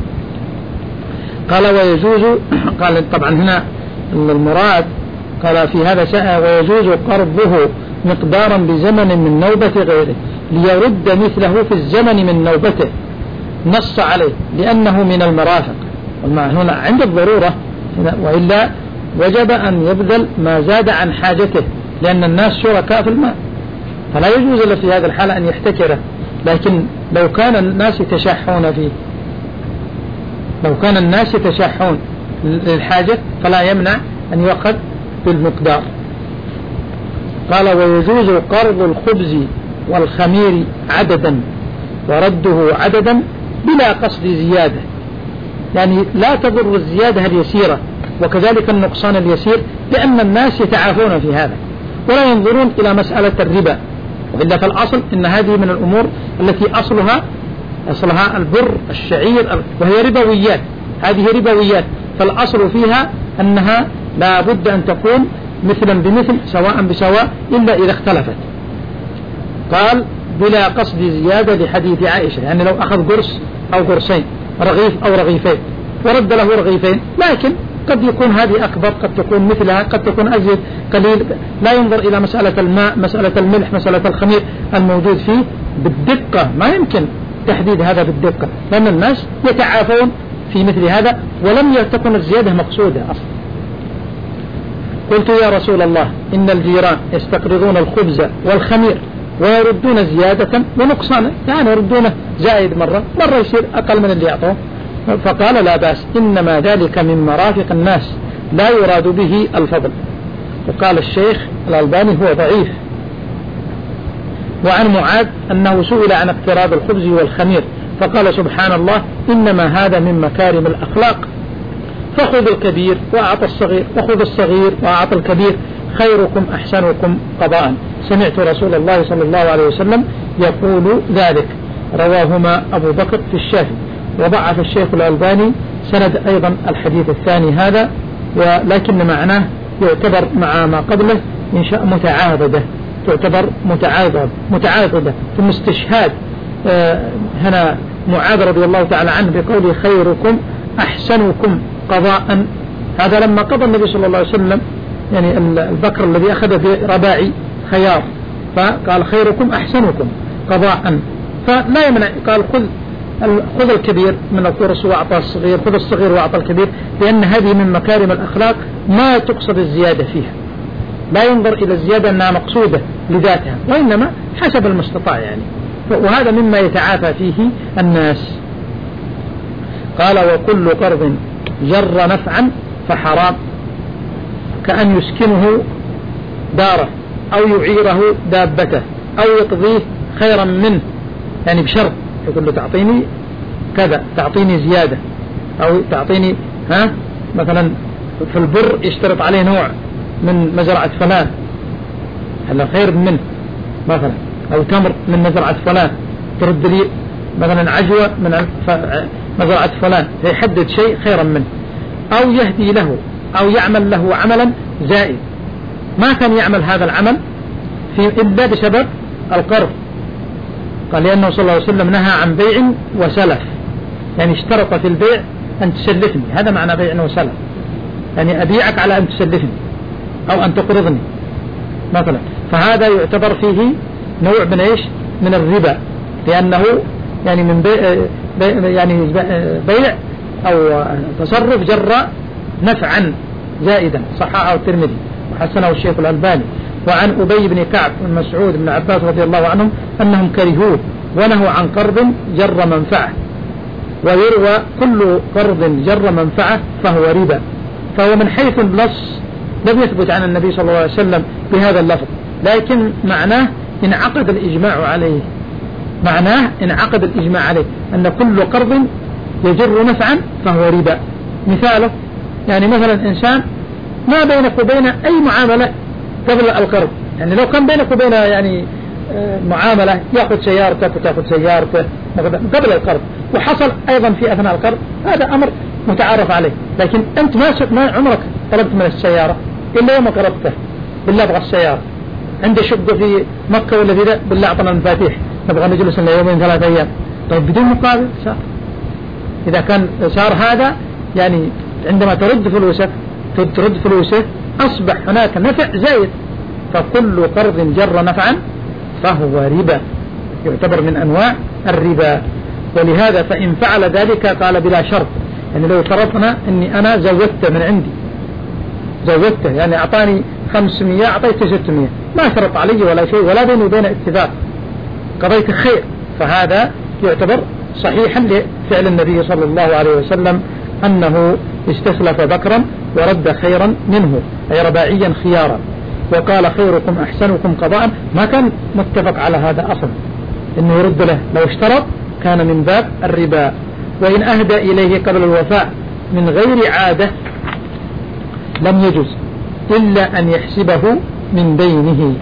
قال ويجوز، قال طبعا هنا المراد قال في هذا شاء ويجوز قرضه مقدارا بزمن من نوبة غيره ليرد مثله في الزمن من نوبته، نص عليه لأنه من المرافق، هنا عند الضرورة، وإلا وجب أن يبذل ما زاد عن حاجته، لأن الناس شركاء في الماء، فلا يجوز له في هذا الحالة أن يحتكره. لكن لو كان الناس يتشاحون فيه، لو كان الناس يتشاحون للحاجة فلا يمنع أن يؤخذ بالمقدار. قال ويجوز قرض الخبز والخمير عددا ورده عددا بلا قصد زيادة، يعني لا تضر الزيادة اليسيرة وكذلك النقصان اليسير، لأن الناس يتعافون في هذا ولا ينظرون إلى مسألة الربا، وإلا فالأصل إن هذه من الأمور التي أصلها أصلها البر الشعير، وهي ربويات، هذه ربويات، فالأصل فيها أنها لا بد أن تكون مثلا بمثل سواء بسواء إلا إذا اختلفت. قال بلا قصد زيادة لحديث عائشة، يعني لو أخذ قرص أو قرصين، رغيف أو رغيفين، ورد له رغيفين، لكن قد يكون هذه أكبر، قد تكون مثلها، قد تكون أزيد قليل، لا ينظر إلى مسألة الماء، مسألة الملح، مسألة الخمير الموجود فيه بالدقة، ما يمكن تحديد هذا بالدقة، لأن الناس يتعافون في مثل هذا ولم تكن الزيادة مقصودة أصلا. قلت يا رسول الله إن الجيران يستقرضون الخبز والخمير ويردون زيادة ونقصانا، يعني يردونه زائد مرة مرة يصير أقل من اللي يعطوه، فقال لا بأس، إنما ذلك من مرافق الناس لا يراد به الفضل. وقال الشيخ الألباني هو ضعيف. وعن معاذ أنه سئل عن اقتراض الخبز والخمير فقال سبحان الله إنما هذا من مكارم الأخلاق، فخذ الكبير وأعطى الصغير، وخذ الصغير وأعطى الكبير، خيركم أحسنكم قضاء. سمعت رسول الله صلى الله عليه وسلم يقول ذلك. رواهما أبو بكر في الشافعي. وضعف الشيخ الألباني سند أيضا الحديث الثاني هذا، ولكن معناه يعتبر مع ما قبله إن شاء متعاضدة، تعتبر متعاضدة متعاضدة ثم استشهاد آه هنا معاذ رضي الله تعالى عنه بقوله خيركم أحسنكم قضاء. هذا لما قضى النبي صلى الله عليه وسلم يعني البكر الذي أخذ برباعي خيار، فقال خيركم أحسنكم قضاء، فلا يمنع، قال خذ خذ الكبير من القرص وأعطى الصغير، خذ الصغير وأعطى الكبير، لأن هذه من مكارم الأخلاق ما تقصد الزيادة فيها، لا ينظر إلى الزيادة أنها مقصودة لذاتها، وإنما حسب المستطاع يعني، وهذا مما يتعافى فيه الناس. قال وكل قرض جر نفعا فحرام، كأن يسكنه داره أو يعيره دابته أو يقضيه خيرا منه، يعني بشرط يقول له تعطيني كذا، تعطيني زيادة، أو تعطيني ها مثلا في البر يشترط عليه نوع من مزرعة فلان هلا خير منه مثلا، أو تمر من مزرعة فلان ترد لي مثلا عجوة من مزرعة فلان، فيحدد شيء خيرا منه، أو يهدي له أو يعمل له عملا زائد ما كان يعمل هذا العمل في إلا بسبب القرض. قال لأنه صلى الله عليه وسلم نهى عن بيع وسلف، يعني اشترط في البيع أن تسلفني، هذا معنى بيع وسلف، يعني أبيعك على أن تسلفني أو أن تقرضني مثلا، فهذا يعتبر فيه نوع من إيش من الربا، لأنه يعني من بيع, بيع يعني بيع أو تصرف جر نفعا زائدا، صححه الترمذي وحسنه الشيخ الألباني. وعن أبي بن كعب بن مسعود بن عباس رضي الله عنهم أنهم كرهوه ونهوا عن قرض جر منفعة. ويروى كل قرض جر منفعة فهو ربا، فهو من حيث النص لم يثبت عن النبي صلى الله عليه وسلم بهذا اللفظ، لكن معناه انعقد الإجماع عليه، معناه انعقد الإجماع عليه أن كل قرض يجر نفعا فهو ربا. مثاله يعني مثلا إنسان ما بينك وبين أي معاملة قبل القرض، يعني لو كان بينك وبين يعني معاملة يأخذ سيارتك وتأخذ سيارته قبل القرض، وحصل أيضا في أثناء القرض، هذا أمر متعارف عليه، لكن أنت ما عمرك طلبت من السيارة إلا يوم قرضته، بالله أبغى السيارة، عنده شقة في مكة ولا في ذا، بالله أعطنا المفاتيح نبغى نجلس لنا يومين ثلاثة أيام، طيب بدون مقابل صار. إذا كان صار هذا يعني عندما ترد فلوسك ترد فلوسه أصبح هناك نفع زائد، فكل قرض جر نفعا فهو ربا، يعتبر من أنواع الربا. ولهذا فإن فعل ذلك قال بلا شرط، يعني لو فرضنا أني أنا زودت من عندي، زودته يعني أعطاني خمسمية أعطيته ستمية، ما شرط علي ولا شيء ولا بيني وبين اتفاق، قضيت خير، فهذا يعتبر صحيحا لفعل النبي صلى الله عليه وسلم أنه استسلف بكرا ورد خيرا منه، أي رباعيا خيارا. وقال خيركم أحسنكم قضاء، ما كان متفق على هذا أصلا إنه يرد له، لو اشترط كان من باب الربا. وإن أهدى إليه قبل الوفاء من غير عادة لم يجوز إلا أن يحسبه من دينه.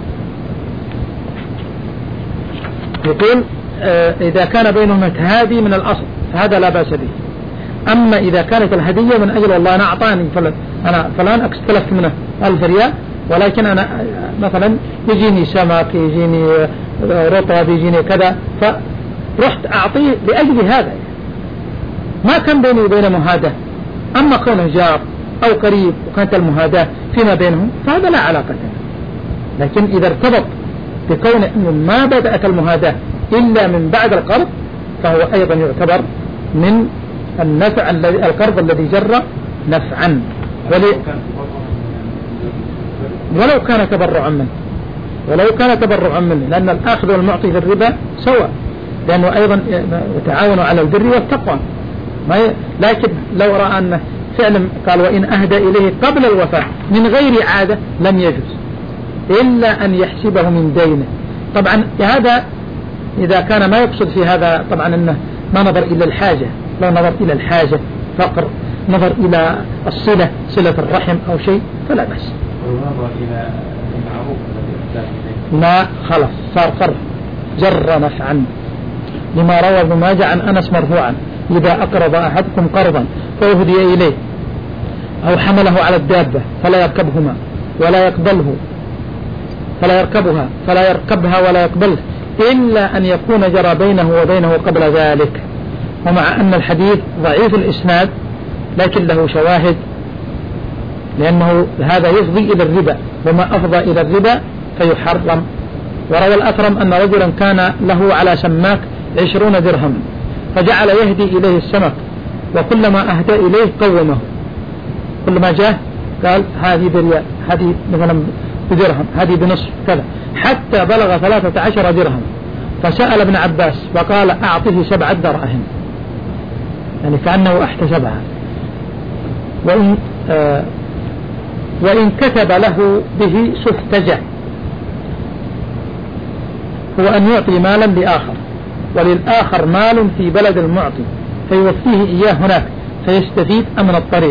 يقول آه إذا كان بينهما تهادي من الأصل فهذا لا بأس به. أما إذا كانت الهدية من أجل والله أنا أعطاني فلان، أنا فلان أكستلفت منه ألف ريال، ولكن أنا مثلا يجيني سمك، يجيني رطب، يجيني كذا، فرحت أعطيه لأجل هذا، ما كان بيني وبين مهادة. أما كونه جار أو قريب وكانت المهادة فيما بينهم فهذا لا علاقة له. لكن إذا ارتبط بكون أنه ما بدأت المهادة إلا من بعد القرض فهو أيضا يعتبر من النفع الذي القرض الذي جر نفعا، ولو كان تبرعا منه، ولو كان تبرعا منه، لأن الآخذ والمعطي في الربا سواء، لأنه أيضا يتعاون على البر والتقوى. ما ي... لكن لو رأى أنه فعلا قال وإن أهدى إليه قبل الوفاة من غير عادة لم يجوز إلا أن يحسبه من دينه. طبعا هذا إذا كان ما يقصد في هذا طبعا أنه ما نظر إلى الحاجة، لو نظر إلى الحاجة فقر، نظر إلى الصلة، صلة الرحم أو شيء فلا بأس. نظر إلى المعروف لا خلاص صار قرض جر نفعا، لما روى ابن ماجه عن أنس مرفوعا: إذا أقرض أحدكم قرضا فأهدي إليه أو حمله على الدابة فلا يركبهما ولا يقبله فلا يركبها فلا يركبها ولا يقبله إلا أن يكون جرى بينه وبينه قبل ذلك. ومع أن الحديث ضعيف الإسناد لكن له شواهد، لأنه هذا يفضي إلى الربا، وما أفضى إلى الربا فيحرم. وروى الأكرم أن رجلا كان له على سماك عشرون درهم فجعل يهدي إليه السمك، وكلما أهدى إليه قومه، كلما جاء قال هذه بريال، هذه مثلا بدرهم، هذه بنصف كذا، حتى بلغ ثلاثة عشر درهم. فسأل ابن عباس فقال أعطه سبعة دراهم، يعني كأنه احتسبها. وإن, آه وإن كتب له به سفتجة، هو أن يعطي مالا لآخر وللآخر مال في بلد المعطي فيوفيه إياه هناك فيستفيد أمن الطريق.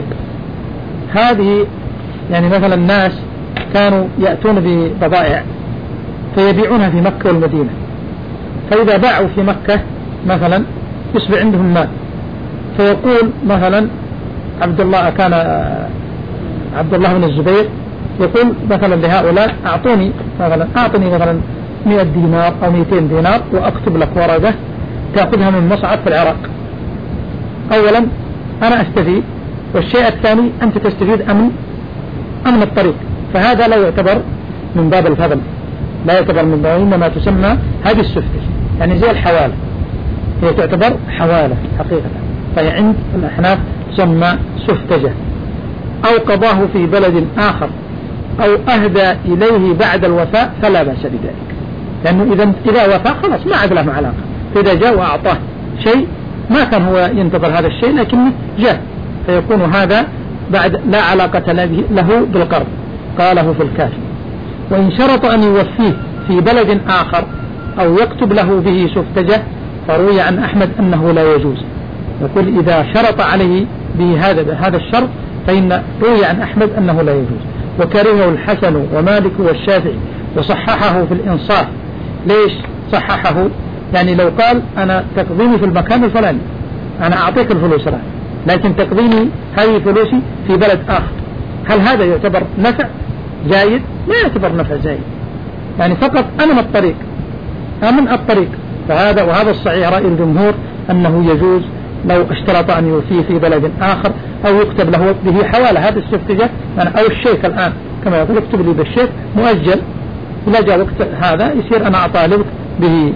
هذه يعني مثلا الناس كانوا يأتون ببضائع فيبيعونها في مكة والمدينة، فإذا باعوا في مكة مثلا يصبح عندهم مال، فيقول مثلا عبد الله كان عبد الله بن الزبير يقول مثلا لهؤلاء أعطوني مثلا أعطني مثلا مئة دينار أو مئتين دينار وأكتب لك ورقة تأخذها من مصعد في العراق. أولا أنا أستفيد، والشيء الثاني أنت تستفيد أمن أمن الطريق، فهذا لا يعتبر من باب الفضل، لا يعتبر من باب، إنما تسمى هذه السفتة، يعني زي الحوالة، هي تعتبر حوالة حقيقة، فهي عند الأحناف تسمى سفتجة. أو قضاه في بلد آخر أو أهدى إليه بعد الوفاء فلا بأس بذلك، لأنه إذا إذا وفاء خلاص ما عاد له علاقة، فإذا جاء وأعطاه شيء ما كان هو ينتظر هذا الشيء لكنه جاء، فيكون هذا بعد لا علاقة له بالقرض. قاله في الكافي. وإن شرط أن يوفيه في بلد آخر أو يكتب له به سفتجة فروي عن أحمد أنه لا يجوز. يقول إذا شرط عليه به هذا هذا الشرط فإن روي عن أحمد أنه لا يجوز. وكرهه الحسن ومالك والشافعي وصححه في الإنصاف. ليش صححه؟ يعني لو قال أنا تقديمي في المكان الفلاني، أنا أعطيك الفلوس الآن، لكن تقديمي هذه فلوسي في بلد آخر، هل هذا يعتبر نفع زايد؟ لا يعتبر نفع زايد، يعني فقط أمن الطريق أمن الطريق. فهذا وهذا الصحيح رأي الجمهور أنه يجوز لو اشترط أن يوفيه في بلد آخر أو يكتب له به حوالة. هذا السفتجة أو الشيك الآن كما يقول اكتب لي بالشيك مؤجل، إذا جاء وقت هذا يصير أنا أطالبك به.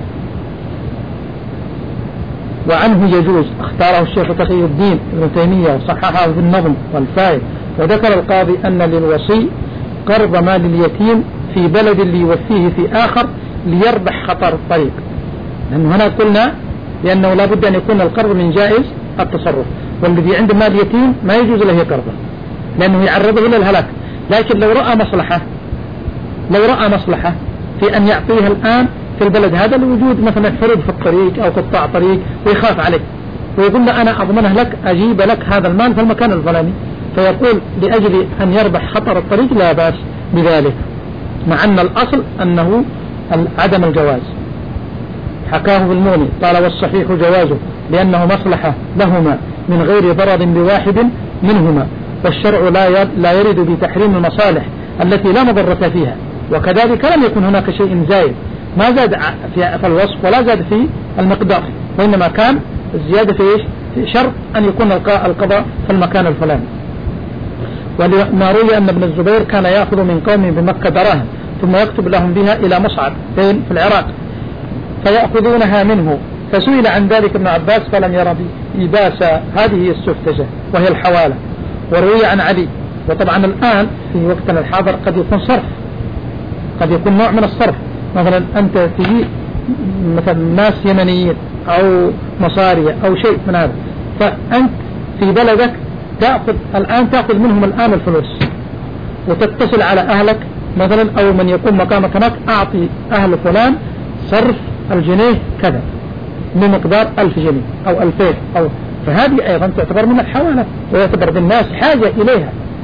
وعنه يجوز، اختاره الشيخ تقي الدين ابن تيمية وصححه في النظم والفائد. وذكر القاضي أن للوصي قرض مال اليتيم في بلد ليوفيه في آخر ليربح خطر الطريق، لأن هنا قلنا لأنه لا بد أن يكون القرض من جائز التصرف، والذي عنده مال يتيم ما يجوز له قرضه لأنه يعرضه للهلاك. لكن لو رأى مصلحة لو رأى مصلحة في أن يعطيها الآن في البلد هذا لوجود مثلا حروب في الطريق أو قطاع طريق ويخاف عليك، ويقول له أنا أضمنه لك أجيب لك هذا المال في المكان الفلاني، فيقول لأجل أن يربح خطر الطريق لا بأس بذلك، مع أن الأصل أنه عدم الجواز. حكاه في المغني قال والصحيح جوازه لأنه مصلحة لهما من غير ضرر بواحد منهما، والشرع لا لا يرد بتحريم المصالح التي لا مضرة فيها، وكذلك لم يكن هناك شيء زايد، ما زاد في الوصف ولا زاد في المقدار، وإنما كان الزيادة في إيش؟ في شرط أن يكون القضاء في المكان الفلاني. ولما روي أن ابن الزبير كان يأخذ من قوم بمكة دراهم ثم يكتب لهم بها إلى مصعد في العراق فيأخذونها منه، فسئل عن ذلك ابن عباس فلم يرى إباس هذه السفتجة وهي الحوالة. وروي عن علي. وطبعا الآن في وقتنا الحاضر قد يكون صرف، قد يكون نوع من الصرف، مثلا أنت تجي مثلا ناس يمنيين أو مصارية أو شيء من هذا، فأنت في بلدك تأخذ الآن تأخذ منهم الآن الفلوس وتتصل على أهلك مثلا أو من يقوم مقامك هناك أعطي أهل فلان صرف الجنيه كذا بمقدار ألف جنيه أو ألفين أو، فهذه أيضا تعتبر من الحوالة ويعتبر بالناس حاجة إليها،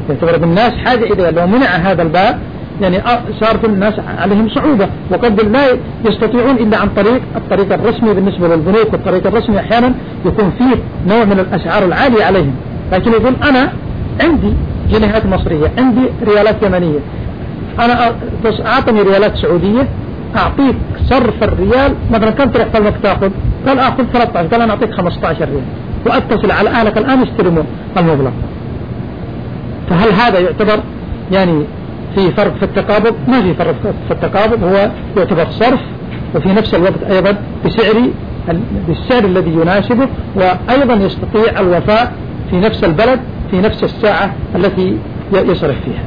يعتبر بالناس حاجة إذا لو منع هذا الباب يعني صار في الناس عليهم صعوبة، وقد لا يستطيعون إلا عن طريق الطريق الرسمي بالنسبة للبنوك، والطريق الرسمي أحيانا يكون فيه نوع من الأسعار العالية عليهم، لكن يقول أنا عندي جنيهات مصرية، عندي ريالات يمنية، أنا أعطني ريالات سعودية، أعطيك صرف الريال مثلا كم تروح قلبك تأخذ؟ قال أخذ ثلاثة عشر، قال أنا أعطيك خمسة عشر ريال وأتصل على أهلك الآن يستلمون المبلغ. فهل هذا يعتبر يعني في فرق في التقابض؟ ما في فرق في التقابض، هو يعتبر صرف، وفي نفس الوقت أيضا بسعر بالسعر الذي يناسبه، وأيضا يستطيع الوفاء في نفس البلد في نفس الساعة التي يصرف فيها،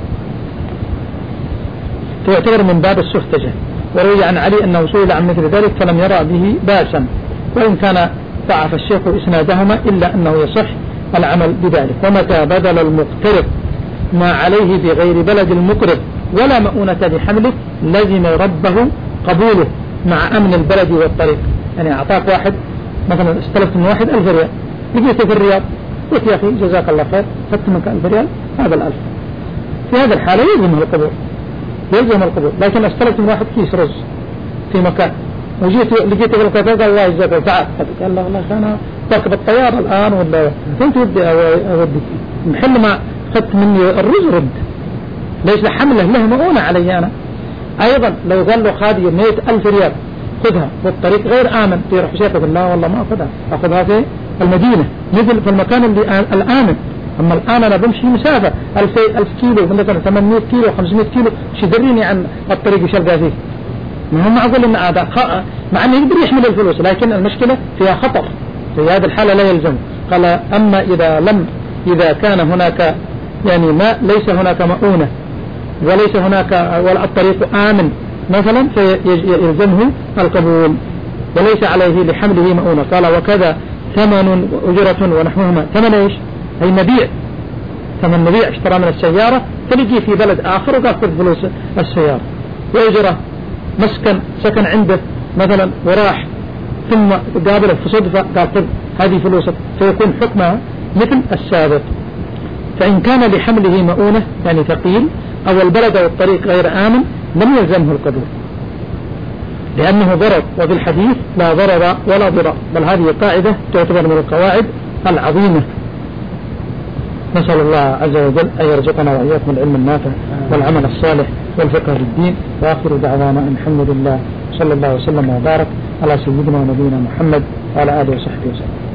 فيعتبر من باب السفتجة. وروي عن علي أنه سئل عن مثل ذلك فلم يرى به بأسا، وإن كان ضعف الشيخ إسنادهما إلا أنه يصح العمل بذلك. ومتى بدل المقترض ما عليه بغير بلد المقرض ولا مؤونة لحمله لزم ربه قبوله مع أمن البلد والطريق. يعني أعطاك واحد مثلا استلفت من واحد ألف ريال، لقيته في الرياض، قلت يا أخي جزاك الله خير خدت منك ألف ريال، هذا الألف في هذا الحالة يلزمه القبول، يلزم القبول. لكن استلفت من واحد كيس رز في مكان وجيت لقيته في الكافيه قال الله يجزاك تعال، قال الله والله أنا بركب الطيارة الآن ولا كنت ودي أودي محل ما أخذت مني الرز رد، ليش لحمله له مؤونة علي أنا. أيضا لو قال له خادي مئة ألف ريال خذها والطريق غير آمن، يروح شيخ يقول لا والله ما أخذها، أخذها في المدينة نزل في المكان اللي الآمن. أما الآن أنا بمشي مسافة ألف ألف كيلو مثلا ثمانمائة كيلو خمسمائة كيلو، شو يدريني عن الطريق وش ألقى فيه؟ ما هم معقول إن هذا خ... مع أنه يقدر يحمل الفلوس، لكن المشكلة فيها خطر، في هذه الحالة لا يلزم. قال أما إذا لم إذا كان هناك يعني ما ليس هناك مؤونة وليس هناك ولا الطريق آمن مثلا فيلزمه القبول وليس عليه لحمله مؤونة. قال وكذا ثمن أجرة ونحوهما. ثمن إيش؟ أي مبيع، ثمن مبيع اشترى من السيارة تلقي في بلد آخر وقال خذ فلوس السيارة، وأجرة مسكن سكن عنده مثلا وراح ثم قابله في صدفة قال خذ هذه فلوسك، فيكون حكمها مثل السابق. فإن كان لحمله مؤونة يعني ثقيل أو البلد أو الطريق غير آمن لم يلزمه القبول لأنه ضرر، وفي الحديث لا ضرر ولا ضرر، بل هذه قاعدة تعتبر من القواعد العظيمة. نسأل الله عز وجل أن يرزقنا وإياكم العلم النافع والعمل الصالح والفقه في الدين. وآخر دعوانا الحمد لله صلى الله وسلم وبارك على سيدنا ونبينا محمد وعلى آله وصحبه وسلم.